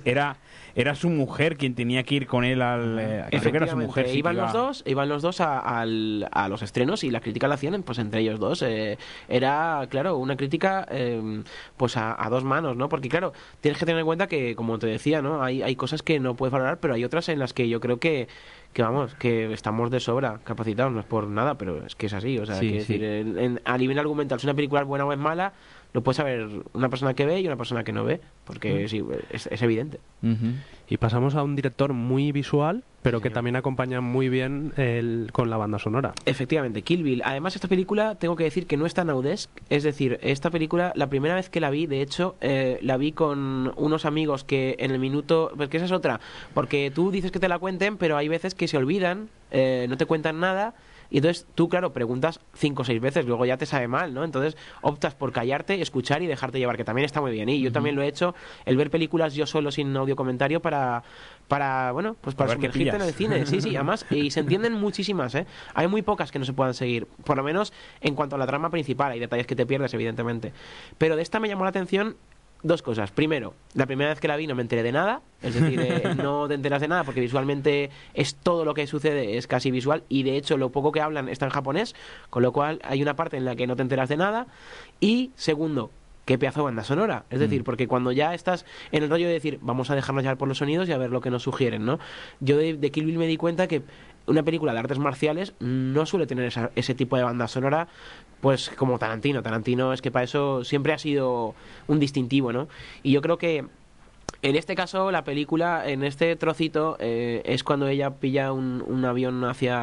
era su mujer quien tenía que ir con él al. Creo que era su mujer. sí, que iban iba- los dos a los estrenos y la crítica la hacían pues entre ellos dos. Era, claro, una crítica pues a dos manos, ¿no? Porque claro, tienes que tener en cuenta que, como te decía, ¿no? Hay cosas que no puedes valorar, pero hay otras en las que yo creo que vamos, que estamos de sobra capacitados, no es por nada, pero es que es así, o sea, Sí, que sí. decir, a nivel argumental, si una película es buena o es mala, lo puede saber una persona que ve y una persona que no ve, porque sí, es evidente. Ujú. Y pasamos a un director muy visual, pero que Señor. también acompaña muy bien con la banda sonora. Efectivamente, Kill Bill. Además, esta película tengo que decir que no es tan audesc. Es decir, esta película, la primera vez que la vi, de hecho, la vi con unos amigos que en el minuto... Porque esa es otra. Porque tú dices que te la cuenten, pero hay veces que se olvidan, no te cuentan nada... Y entonces tú, claro, preguntas 5 o 6 veces, luego ya te sabe mal, ¿no? Entonces optas por callarte, escuchar y dejarte llevar, que también está muy bien. Y yo también lo he hecho, el ver películas yo solo sin audio comentario para bueno, pues para A ver qué sumergirte en el pillas. cine. Sí, sí, además, y se entienden muchísimas, ¿eh? Hay muy pocas que no se puedan seguir, por lo menos en cuanto a la trama principal. Hay detalles que te pierdes, evidentemente. Pero de esta me llamó la atención dos cosas. Primero, la primera vez que la vi no me enteré de nada, es decir, no te enteras de nada porque visualmente es todo lo que sucede, es casi visual, y de hecho lo poco que hablan está en japonés, con lo cual hay una parte en la que no te enteras de nada. Y segundo, qué pedazo de banda sonora. Es decir, porque cuando ya estás en el rollo de decir, vamos a dejarnos llevar por los sonidos y a ver lo que nos sugieren, ¿no? Yo de Kill Bill me di cuenta que una película de artes marciales no suele tener ese tipo de banda sonora, pues como Tarantino. Tarantino es que para eso siempre ha sido un distintivo, ¿no? Y yo creo que en este caso, la película, en este trocito, es cuando ella pilla un avión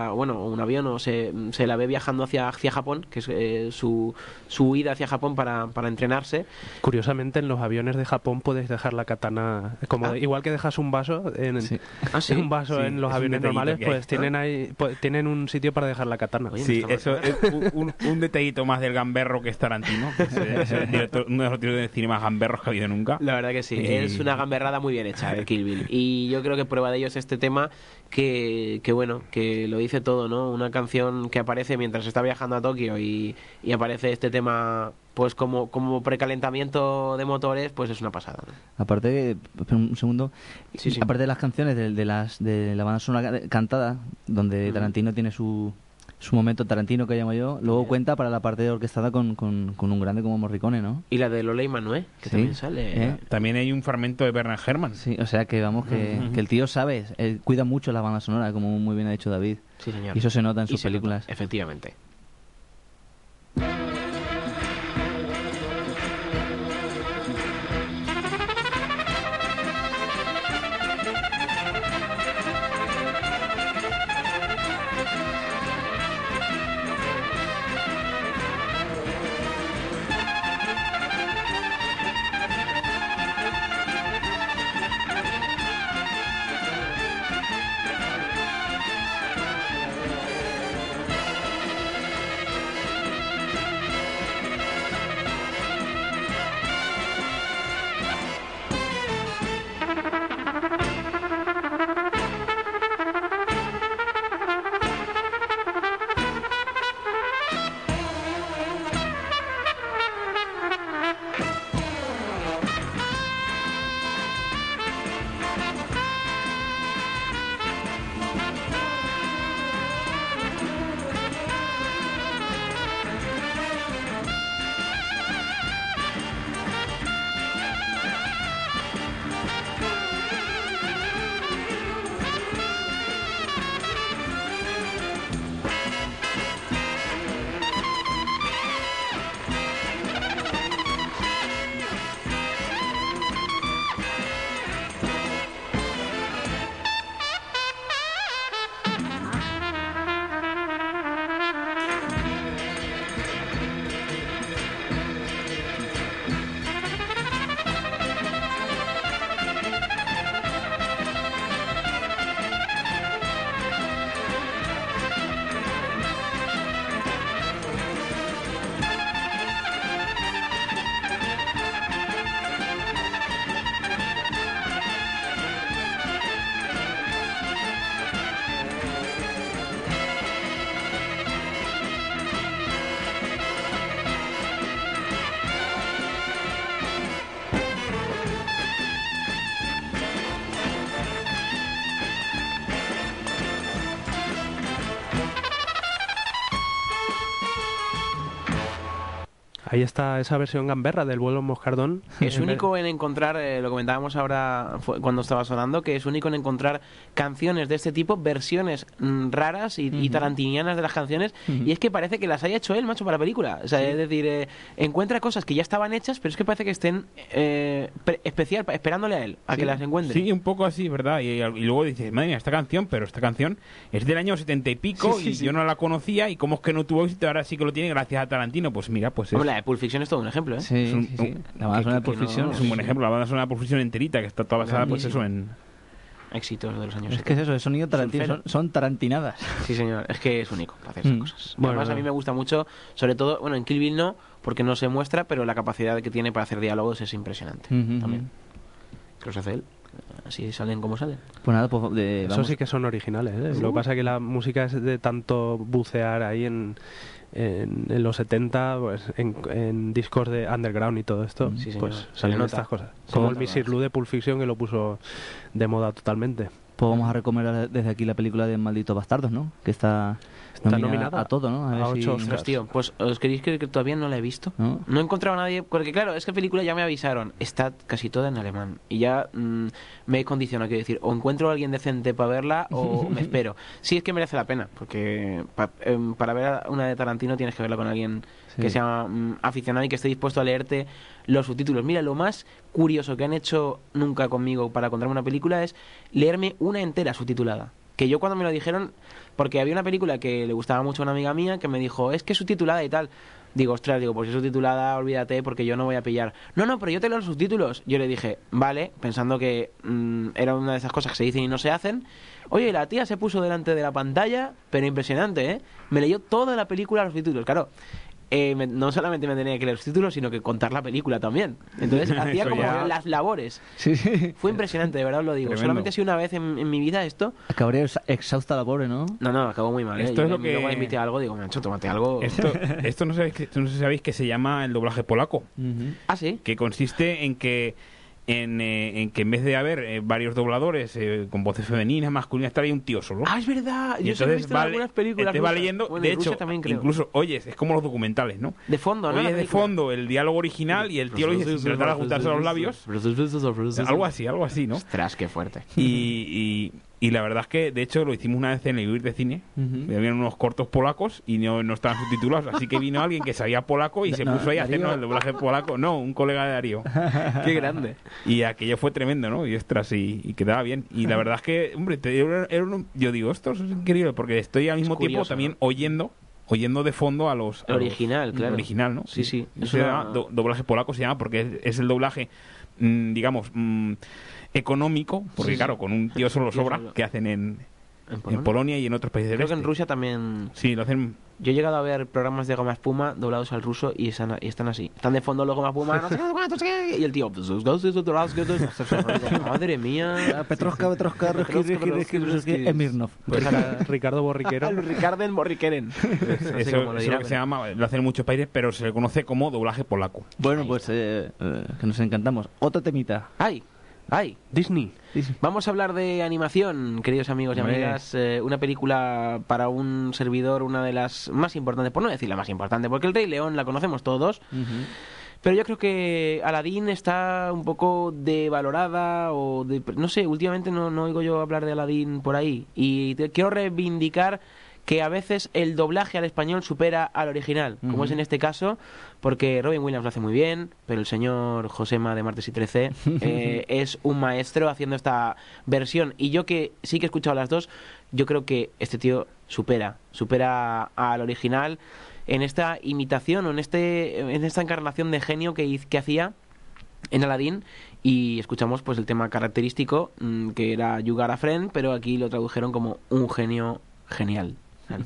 un avión, o se la ve viajando hacia Japón, que es su huida hacia Japón para entrenarse. Curiosamente, en los aviones de Japón puedes dejar la katana, igual que dejas un vaso Sí. ¿Sí? un vaso Sí, en los es un aviones detallito normales, que hay. pues tienen ahí, tienen un sitio para dejar la katana. Oye, Sí, no está eso mal. es un detallito más del gamberro que es Tarantino. Es el uno de los directores de cine más gamberros que ha habido nunca. La verdad que sí, es una gamberrada muy bien hecha de Kill Bill. Y yo creo que prueba de ello es este tema que bueno, que lo dice todo, ¿no? Una canción que aparece mientras está viajando a Tokio y aparece este tema pues como precalentamiento de motores, pues es una pasada, ¿no? Aparte, espera un segundo, Sí, sí. aparte de las canciones de la banda sonora cantada, donde Tarantino tiene su momento Tarantino que llamo yo, luego cuenta para la parte orquestada con un grande como Morricone, ¿no? Y la de Lola y Manuel, que Sí. también sale. También hay un fragmento de Bernard Herrmann. Sí, o sea que vamos, que el tío sabe, él cuida mucho la banda sonora, como muy bien ha dicho David. Sí, señor. Y eso se nota en Y sus se nota, películas. efectivamente. Ahí está esa versión gamberra del vuelo Moscardón. Es único en encontrar, lo comentábamos ahora cuando estaba sonando, que es único en encontrar canciones de este tipo, versiones raras y tarantinianas de las canciones, y es que parece que las haya hecho él, macho, para la película. O sea, es decir, encuentra cosas que ya estaban hechas, pero es que parece que estén especial, esperándole a él, a que las encuentre. Sí, un poco así, ¿verdad? Y luego dices, madre mía, esta canción es del año 70 y pico, y yo no la conocía, y cómo es que no tuvo éxito, ahora sí que lo tiene gracias a Tarantino. Pues mira, pues es... Hombre, la de Pulp Fiction es todo un ejemplo, ¿eh? Sí. La banda sonora de Pulp Fiction es un buen ejemplo. La banda sonora de Pulp Fiction enterita, que está toda basada, pues eso, en... éxitos de los años 70. Es que es eso, el sonido Tarantino, son tarantinadas. Sí, señor, es que es único para hacer esas cosas. Bueno, además, a mí me gusta mucho, sobre todo, bueno, en Kill Bill no, porque no se muestra, pero la capacidad que tiene para hacer diálogos es impresionante también. Que los hace él. Así salen como salen. Pues nada, pues Eso sí que son originales, ¿eh? Lo que pasa es que la música es de tanto bucear ahí en los 70, pues en discos de underground y todo esto, Sí, pues salen nota. estas cosas. Como el Missy Lou de Pulp Fiction, que lo puso de moda totalmente. Pues vamos a recomendar desde aquí la película de Malditos Bastardos, ¿no? Que está nominada a todo, ¿no? A 8 Oscars. Ostras, tío, pues os queréis creer que todavía no la he visto. ¿No? No he encontrado a nadie, porque claro, es que película ya me avisaron, está casi toda en alemán. Y ya me he condicionado, quiero decir, o encuentro a alguien decente para verla o me espero. Sí, es que merece la pena, porque para ver una de Tarantino tienes que verla con alguien que sea aficionado y que esté dispuesto a leerte los subtítulos. Mira, lo más curioso que han hecho nunca conmigo para contarme una película es leerme una entera subtitulada. Que yo cuando me lo dijeron, porque había una película que le gustaba mucho a una amiga mía que me dijo, es que es subtitulada y tal. Digo, ostras, pues si es subtitulada, olvídate, porque yo no voy a pillar. No, pero yo te leo los subtítulos. Yo le dije, vale, pensando que era una de esas cosas que se dicen y no se hacen. Oye, la tía se puso delante de la pantalla, pero impresionante, ¿eh? Me leyó toda la película los subtítulos, claro. No solamente me tenía que leer los títulos, sino que contar la película también. Entonces hacía como las labores. Sí. Fue impresionante, de verdad os lo digo. Tremendo. Solamente ha sido una vez en mi vida esto. Acabaría exhausta la pobre, ¿no? No, acabó muy mal. Esto es lo que... Luego le invité a algo, digo, macho, tómate algo. Esto no sé si sabéis que se llama el doblaje polaco. Ah, sí. Que consiste en que en que en vez de haber varios dobladores con voces femeninas, masculinas, hay un tío solo. Ah, es verdad. Y Yo sí lo he visto en va, algunas películas. te va leyendo, Bueno, de en Rusia hecho, también, creo. incluso oyes, es como los documentales, ¿no? De fondo, ¿no? Oyes de fondo el diálogo original y el tío lo dice sin tratar de juntarse los labios. Algo así, ¿no? Ostras, qué fuerte. Y la verdad es que, de hecho, lo hicimos una vez en el Ibir de cine. Habían unos cortos polacos y no estaban subtitulados. Así que vino alguien que sabía polaco y se puso ahí a hacernos el doblaje polaco. No, un colega de Darío. Qué grande. Y aquello fue tremendo, ¿no? Y ostras, y quedaba bien. Y la verdad es que, hombre, yo digo, esto es increíble porque estoy al mismo tiempo también oyendo de fondo a los... El original, claro. El original, ¿no? Sí. Eso se llama doblaje polaco, se llama porque es el doblaje, digamos... económico, porque claro, con un tío solo sobra, que hacen en Polonia y en otros países del Creo que este. en Rusia también. Sí, lo hacen. Yo he llegado a ver programas de goma espuma doblados al ruso y están así. Están de fondo los goma espuma, no sé qué, y el tío. Madre mía. Petrovka, Emirnov. Ricardo Borriquero. Ricardo Borriqueren. Eso es lo que se llama, lo hacen en muchos países, pero se le conoce como doblaje polaco. Bueno, pues que nos encantamos. Otro temita. ¡Ay! Disney. Vamos a hablar de animación, queridos amigos y amigas. Una película para un servidor, una de las más importantes, por no decir la más importante, porque El Rey León la conocemos todos. Pero yo creo que Aladdin está un poco devalorada no sé, últimamente no oigo yo hablar de Aladdin por ahí. Y quiero reivindicar que a veces el doblaje al español supera al original, como es en este caso, porque Robin Williams lo hace muy bien, pero el señor Josema de Martes y 13 es un maestro haciendo esta versión. Y yo que sí que he escuchado las dos, yo creo que este tío supera al original en esta imitación o en esta encarnación de genio que hacía en Aladdin. Y escuchamos pues el tema característico que era You Got a Friend, pero aquí lo tradujeron como un genio genial.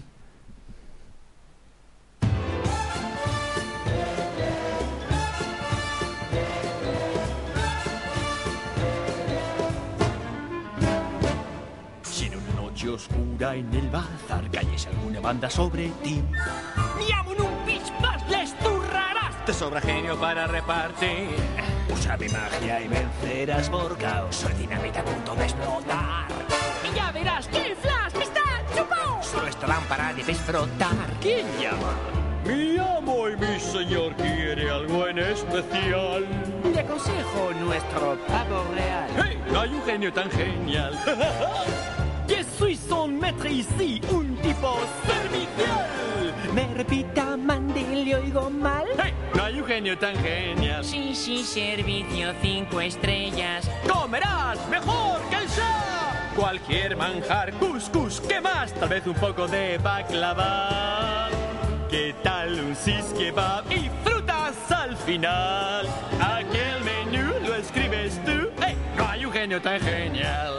Si en una noche oscura en el bazar cayese alguna banda sobre ti, ni aun un pispás les turrarás. Te sobra genio para repartir. Usa mi magia y vencerás por caos. Soy dinamita a punto de explotar. Y ya verás que el flash está chupado. Solo esta lámpara debes frotar. ¿Quién llama? mi amo y mi señor quiere algo en especial. Le aconsejo nuestro pavo real. ¡Hey! No hay un genio tan genial. Je suis son maître ici, un tipo servicial. Me repita, mande, le oigo mal. ¡Hey! No hay un genio tan genial. Sí, servicio 5 estrellas. ¡Comerás mejor que el Shah! Cualquier manjar, couscous, ¿qué más? Tal vez un poco de baklava. ¿Qué tal un sis kebab y frutas al final? Aquel menú lo escribes tú. ¡Hey! No hay un genio tan genial.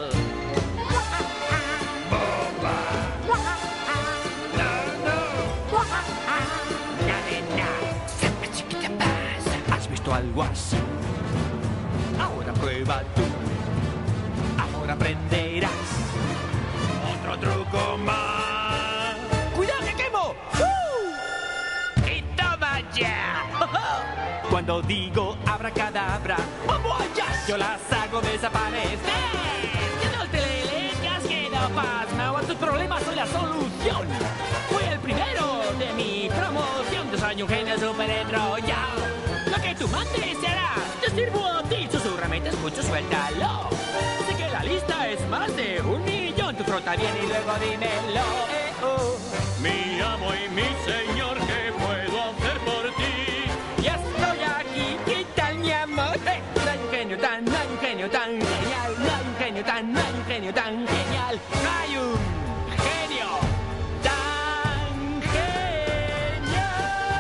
¿Has visto algo así? Ahora prueba tú. Ahora aprenderás. Otro truco más. ¡Cuidado que quemo! ¡Y toma ya! Cuando digo abracadabra, ¡vamos allá! Yo las hago desaparecer. Que no te leas, que no pasma. A tus problemas soy la solución. Fui el primero de mi promoción. Yo soy un genio super enrollado. Lo que tú mandes se hará. Te sirvo a ti. Susurrame, te escucho, suéltalo. Sé que la lista es más de 1 millón. Tú frota bien y luego dímelo. Mi amo y mi señor, ¿qué puedo hacer por ti? Ya estoy aquí, ¿qué tal mi amor? No hay un genio tan, no hay un genio tan genial. No hay un genio tan, no hay un genio tan genial. No hay un genio tan genial.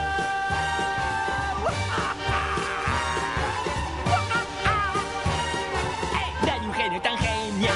No hay un genio tan genial.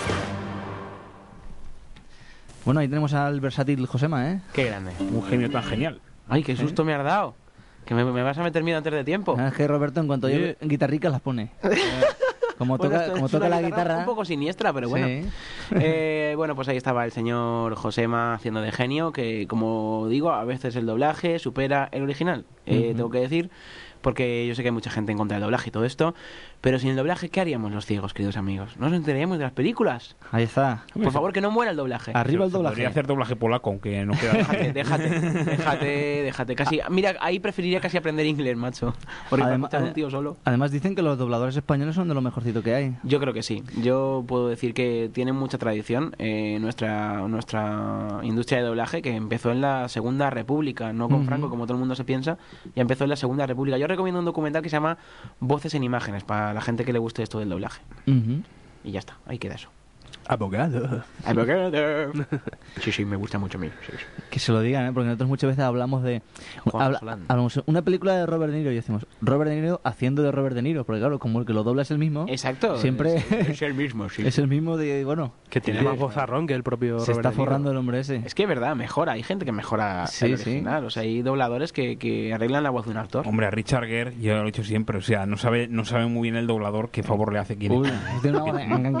Bueno, ahí tenemos al versátil Josema, ¿eh? Qué grande. Un genio tan genial. Ay, qué susto me has dado. Que me vas a meter miedo antes de tiempo. Es que Roberto, en cuanto oye guitarricas, las pone. Como Bueno, toca, esto como es toca una la guitarra. un poco siniestra, pero bueno. Sí. Bueno, pues ahí estaba el señor Josema haciendo de genio, que como digo, a veces el doblaje supera el original. Tengo que decir, porque yo sé que hay mucha gente en contra del doblaje y todo esto, pero sin el doblaje, ¿qué haríamos los ciegos, queridos amigos? ¿No nos enteraríamos de las películas? Ahí está. Por favor, que no muera el doblaje. Arriba el Se doblaje. podría hacer doblaje polaco, aunque no queda. Déjate. Casi, mira, ahí preferiría casi aprender inglés, macho. Porque para escuchar a un tío solo. Además dicen que los dobladores españoles son de lo mejorcito que hay. Yo creo que sí. Yo puedo decir que tienen mucha tradición nuestra industria de doblaje, que empezó en la Segunda República, no con Franco, como todo el mundo se piensa, ya empezó en la Segunda República. Yo recomiendo un documental que se llama Voces en Imágenes, para la gente que le guste esto del doblaje. Y ya está, ahí queda eso. Abogado. Sí, me gusta mucho a mí. Sí. Que se lo digan, ¿eh? Porque nosotros muchas veces hablamos de... hablamos de una película de Robert De Niro y decimos Robert De Niro haciendo de Robert De Niro, porque claro, como el que lo dobla es el mismo. Exacto. Siempre es el mismo, sí. Es el mismo de, bueno... Que tiene más vozarrón que el propio Se Robert está De Niro. forrando el hombre ese. Es que es verdad, mejora. Hay gente que mejora el original. O sea, hay dobladores que arreglan la voz de un actor. Hombre, a Richard Gere, yo lo he dicho siempre, o sea, no sabe muy bien el doblador qué favor le hace quién. Uy, tiene una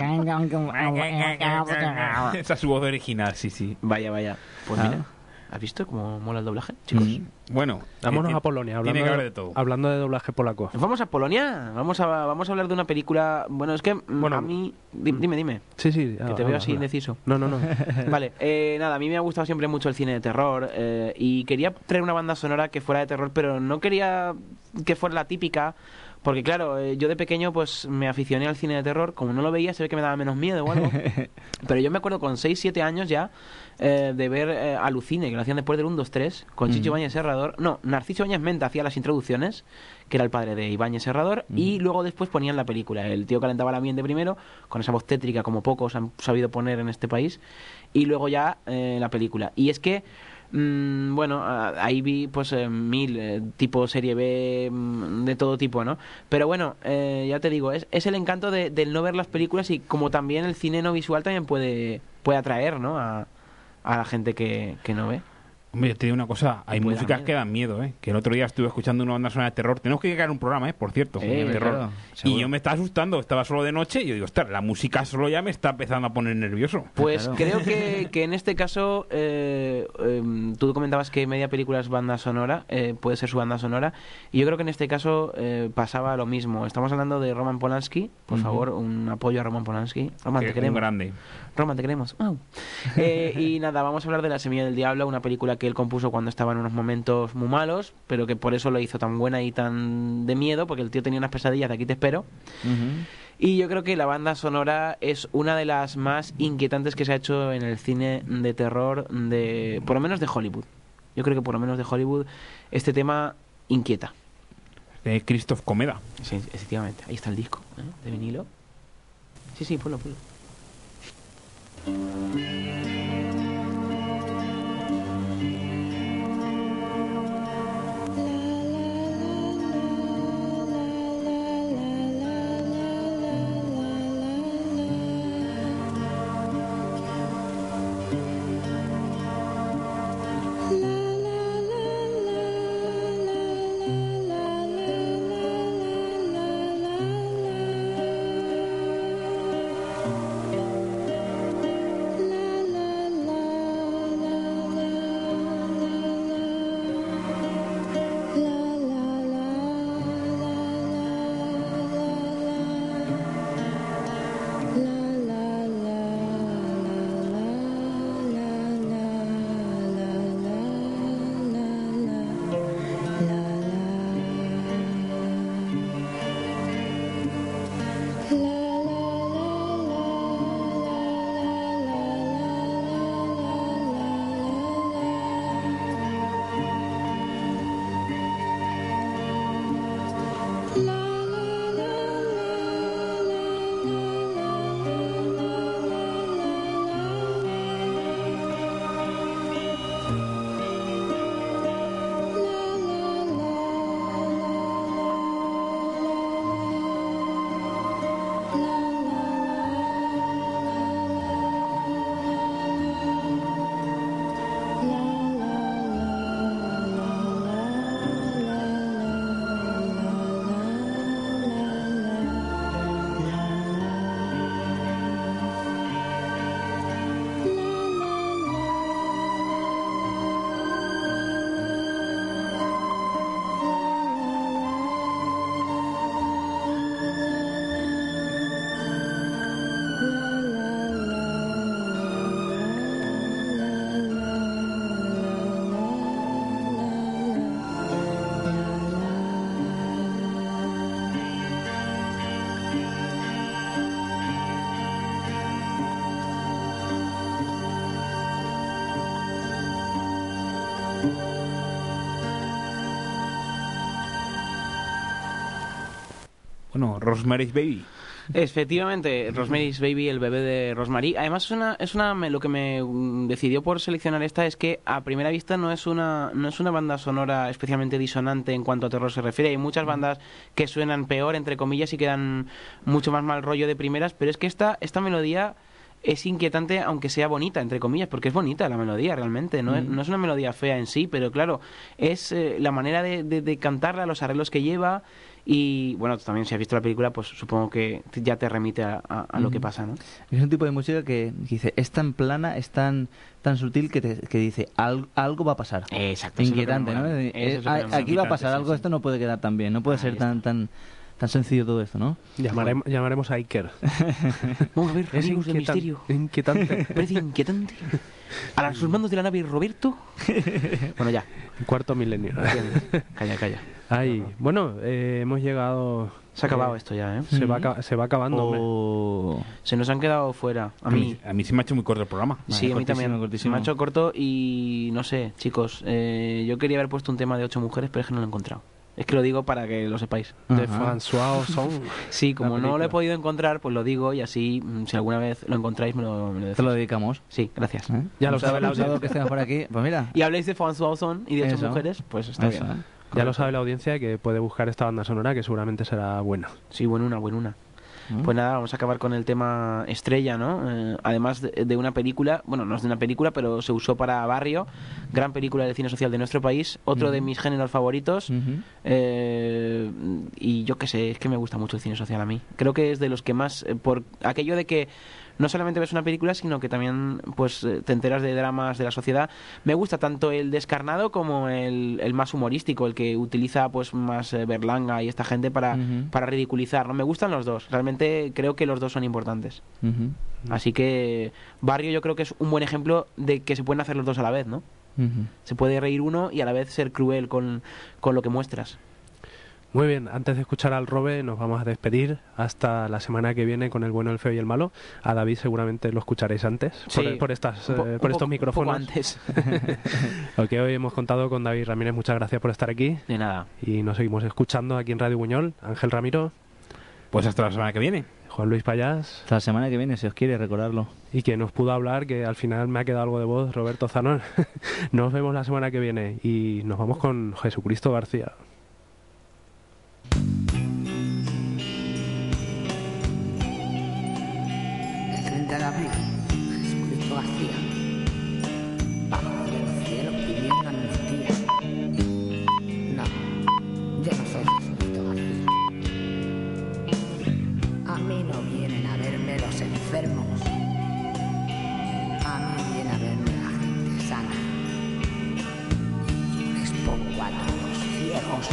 voz Esa es su voz original, sí. Vaya. Pues mira, ¿has visto cómo mola el doblaje, chicos? Bueno, vámonos a Polonia, tiene que haber de todo. Hablando de doblaje polaco. Nos vamos a Polonia. Vamos a hablar de una película. Bueno, es que a mí. Dime. Sí. Que te veo así indeciso. No. Vale, nada, a mí me ha gustado siempre mucho el cine de terror. Y quería traer una banda sonora que fuera de terror, pero no quería que fuera la típica. Porque claro, yo de pequeño pues me aficioné al cine de terror. Como no lo veía, se ve que me daba menos miedo o algo. Pero yo me acuerdo con 6-7 años ya de ver Alucine, que lo hacían después del 1, 2, 3, con Chicho Ibáñez Serrador. No, Narciso Ibáñez Menta hacía las introducciones, que era el padre de Ibáñez Serrador, y luego después ponían la película. El tío calentaba el ambiente primero, con esa voz tétrica como pocos han sabido poner en este país, y luego ya la película. Y es que bueno, ahí vi pues 1000 tipo serie B, de todo tipo, ¿no? Pero bueno, ya te digo, es el encanto del no ver las películas, y como también el cine no visual también puede atraer, ¿no? A la gente que no ve. Hombre, te digo una cosa, hay músicas que dan miedo, Que el otro día estuve escuchando una banda sonora de terror. Tenemos que llegar a un programa, por cierto, de terror. Claro, y yo me estaba asustando, estaba solo de noche y yo digo, ostras, la música solo ya me está empezando a poner nervioso. Pues creo que en este caso, tú comentabas que media película es banda sonora, puede ser su banda sonora, y yo creo que en este caso pasaba lo mismo. Estamos hablando de Roman Polanski, por favor, un apoyo a Roman Polanski. Roman, te queremos. Un grande. Roman, te queremos. Y nada, vamos a hablar de La Semilla del Diablo, una película que él compuso cuando estaba en unos momentos muy malos, pero que por eso lo hizo tan buena y tan de miedo, porque el tío tenía unas pesadillas de Aquí te espero. Y yo creo que la banda sonora es una de las más inquietantes que se ha hecho en el cine de terror, por lo menos de Hollywood. Yo creo que por lo menos de Hollywood este tema inquieta. De Christoph Komeda. Sí, efectivamente. Ahí está el disco, de vinilo. Sí, ponlo. Bueno, Rosemary's Baby. Efectivamente, Rosemary's Baby, el bebé de Rosemary. Además, lo que me decidió por seleccionar esta es que a primera vista no es una banda sonora especialmente disonante en cuanto a terror se refiere. Hay muchas bandas que suenan peor, entre comillas, y que dan mucho más mal rollo de primeras, pero es que esta melodía es inquietante, aunque sea bonita, entre comillas, porque es bonita la melodía realmente, no es una melodía fea en sí, pero claro, es la manera de cantarla, los arreglos que lleva. Y bueno, también si has visto la película, pues supongo que ya te remite a lo que pasa, ¿no? Es un tipo de música que dice, es tan plana, es tan sutil que dice, algo va a pasar. Exacto. Inquietante, ¿no? Aquí va a pasar algo, esto no puede quedar tan bien, no puede ser tan sencillo todo esto, ¿no? Llamaremos a Iker. Vamos a ver, amigos del misterio. Inquietante. Parece inquietante. A sus mandos de la nave Roberto. Bueno, ya. Cuarto milenio. Calla. Ay, bueno, hemos llegado... Se ha acabado esto ya, ¿eh? Se va acabando, hombre. Se nos han quedado fuera. A mí se me ha hecho muy corto el programa. Sí, a mí también. Se me ha hecho corto y no sé, chicos. Yo quería haber puesto un tema de 8 mujeres, pero es que no lo he encontrado. Es que lo digo para que lo sepáis. De François Ozon. Sí, como no lo he podido encontrar, pues lo digo y así, si alguna vez lo encontráis, me lo decís. Te lo dedicamos. Sí, gracias. Ya lo sabe la audiencia que estemos por aquí. Pues mira. Y habléis de François Ozon y de 8 mujeres, pues está bien. Ya lo sabe la audiencia que puede buscar esta banda sonora que seguramente será buena. Sí, buena. Pues nada, vamos a acabar con el tema estrella, ¿no? Además de una película, bueno, no es de una película, pero se usó para Barrio, gran película del cine social de nuestro país, otro de mis géneros favoritos, y yo qué sé, es que me gusta mucho el cine social a mí. Creo que es de los que más, por aquello de que no solamente ves una película, sino que también pues te enteras de dramas de la sociedad. Me gusta tanto el descarnado como el más humorístico, el que utiliza pues más Berlanga y esta gente para ridiculizar, ¿no? Me gustan los dos, realmente creo que los dos son importantes. Así que Barrio yo creo que es un buen ejemplo de que se pueden hacer los dos a la vez, ¿no? Se puede reír uno y a la vez ser cruel con lo que muestras. Muy bien, antes de escuchar al Robe nos vamos a despedir hasta la semana que viene con El bueno, el feo y el malo. A David seguramente lo escucharéis antes, Sí, por estos micrófonos. Un poco antes. Porque hoy hemos contado con David Ramírez, muchas gracias por estar aquí. De nada. Y nos seguimos escuchando aquí en Radio Buñol. Ángel Ramiro. Pues hasta la semana que viene. Juan Luis Payás. Hasta la semana que viene, si os quiere recordarlo. Y que nos pudo hablar, que al final me ha quedado algo de voz, Roberto Zanón. Nos vemos la semana que viene y nos vamos con Jesucristo García. El 30 de abril, Jesucristo García bajó de los cielos pidiendo amnistía. No, yo no soy Jesucristo García. A mí no vienen a verme los enfermos. A mí viene a verme la gente sana. Les pongo a todos ciegos.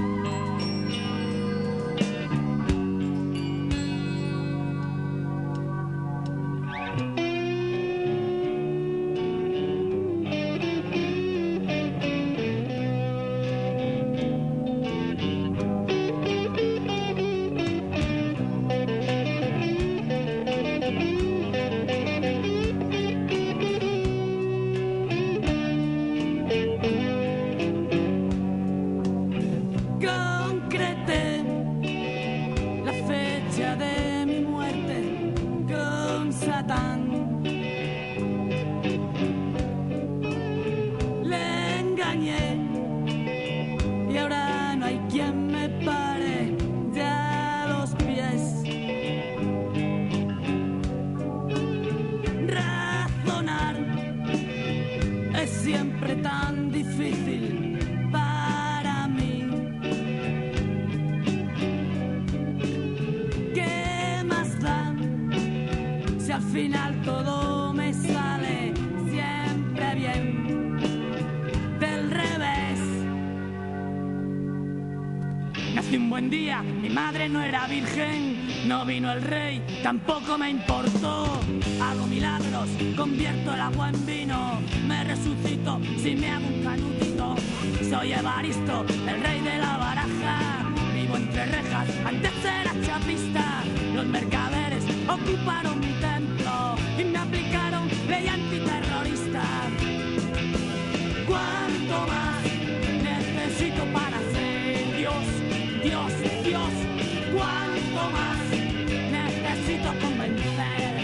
Concreté la fecha de mi muerte con Satán. Le engañé y ahora no hay quien me pare ya a los pies. Razonar es siempre tan difícil para mí. ¿Qué más da si al final todo me sale siempre bien? Del revés. Nací un buen día, mi madre no era virgen, no vino el rey, tampoco me importó. Hago milagros, convierto el agua en vino, me resucito si me hago un canutito. Soy Evaristo, el rey de la baraja, vivo entre rejas, antes era chapista. Los mercaderes ocuparon mi templo y me aplicaron ley antiterrorista. ¿Cuánto más necesito para ser Dios? Dios, Dios, ¿cuánto más necesito convencer?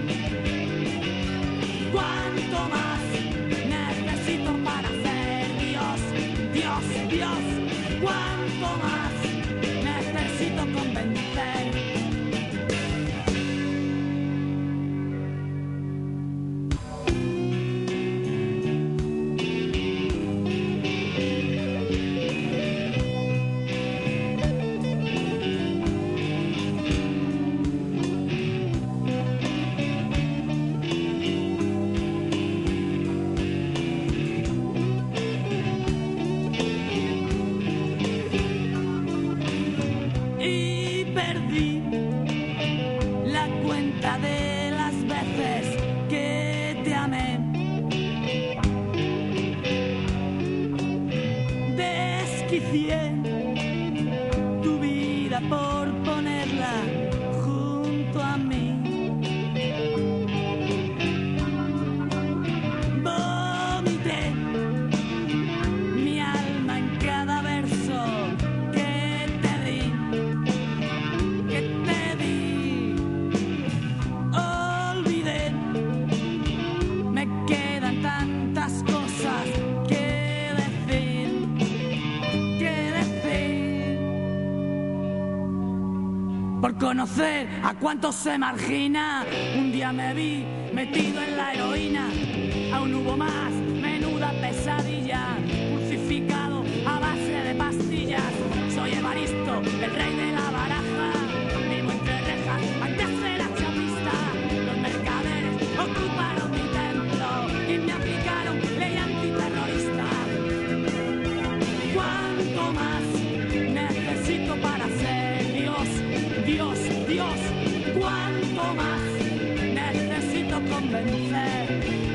¿Cuánto más necesito para ser Dios? Dios, Dios, ¿cuánto más necesito convencer? Y perdí la cuenta de las veces que te amé. Desquicié tu vida por ponerla junto a mí. Vomité mi alma en cada verso que te di. Olvidé, me quedan tantas cosas que decir, por conocer a cuántos se margina. Un día me vi metido en la heroína, aún hubo más, menuda pesadilla, crucificado a base de pastillas. Soy Evaristo, el rey de la baraja, vivo entre rejas, antes era chapista. Los mercaderes ocuparon mi templo y me aplicaron ley antiterrorista. ¿Cuánto más necesito para ser Dios? Dios, Dios, ¿cuánto más necesito convencer?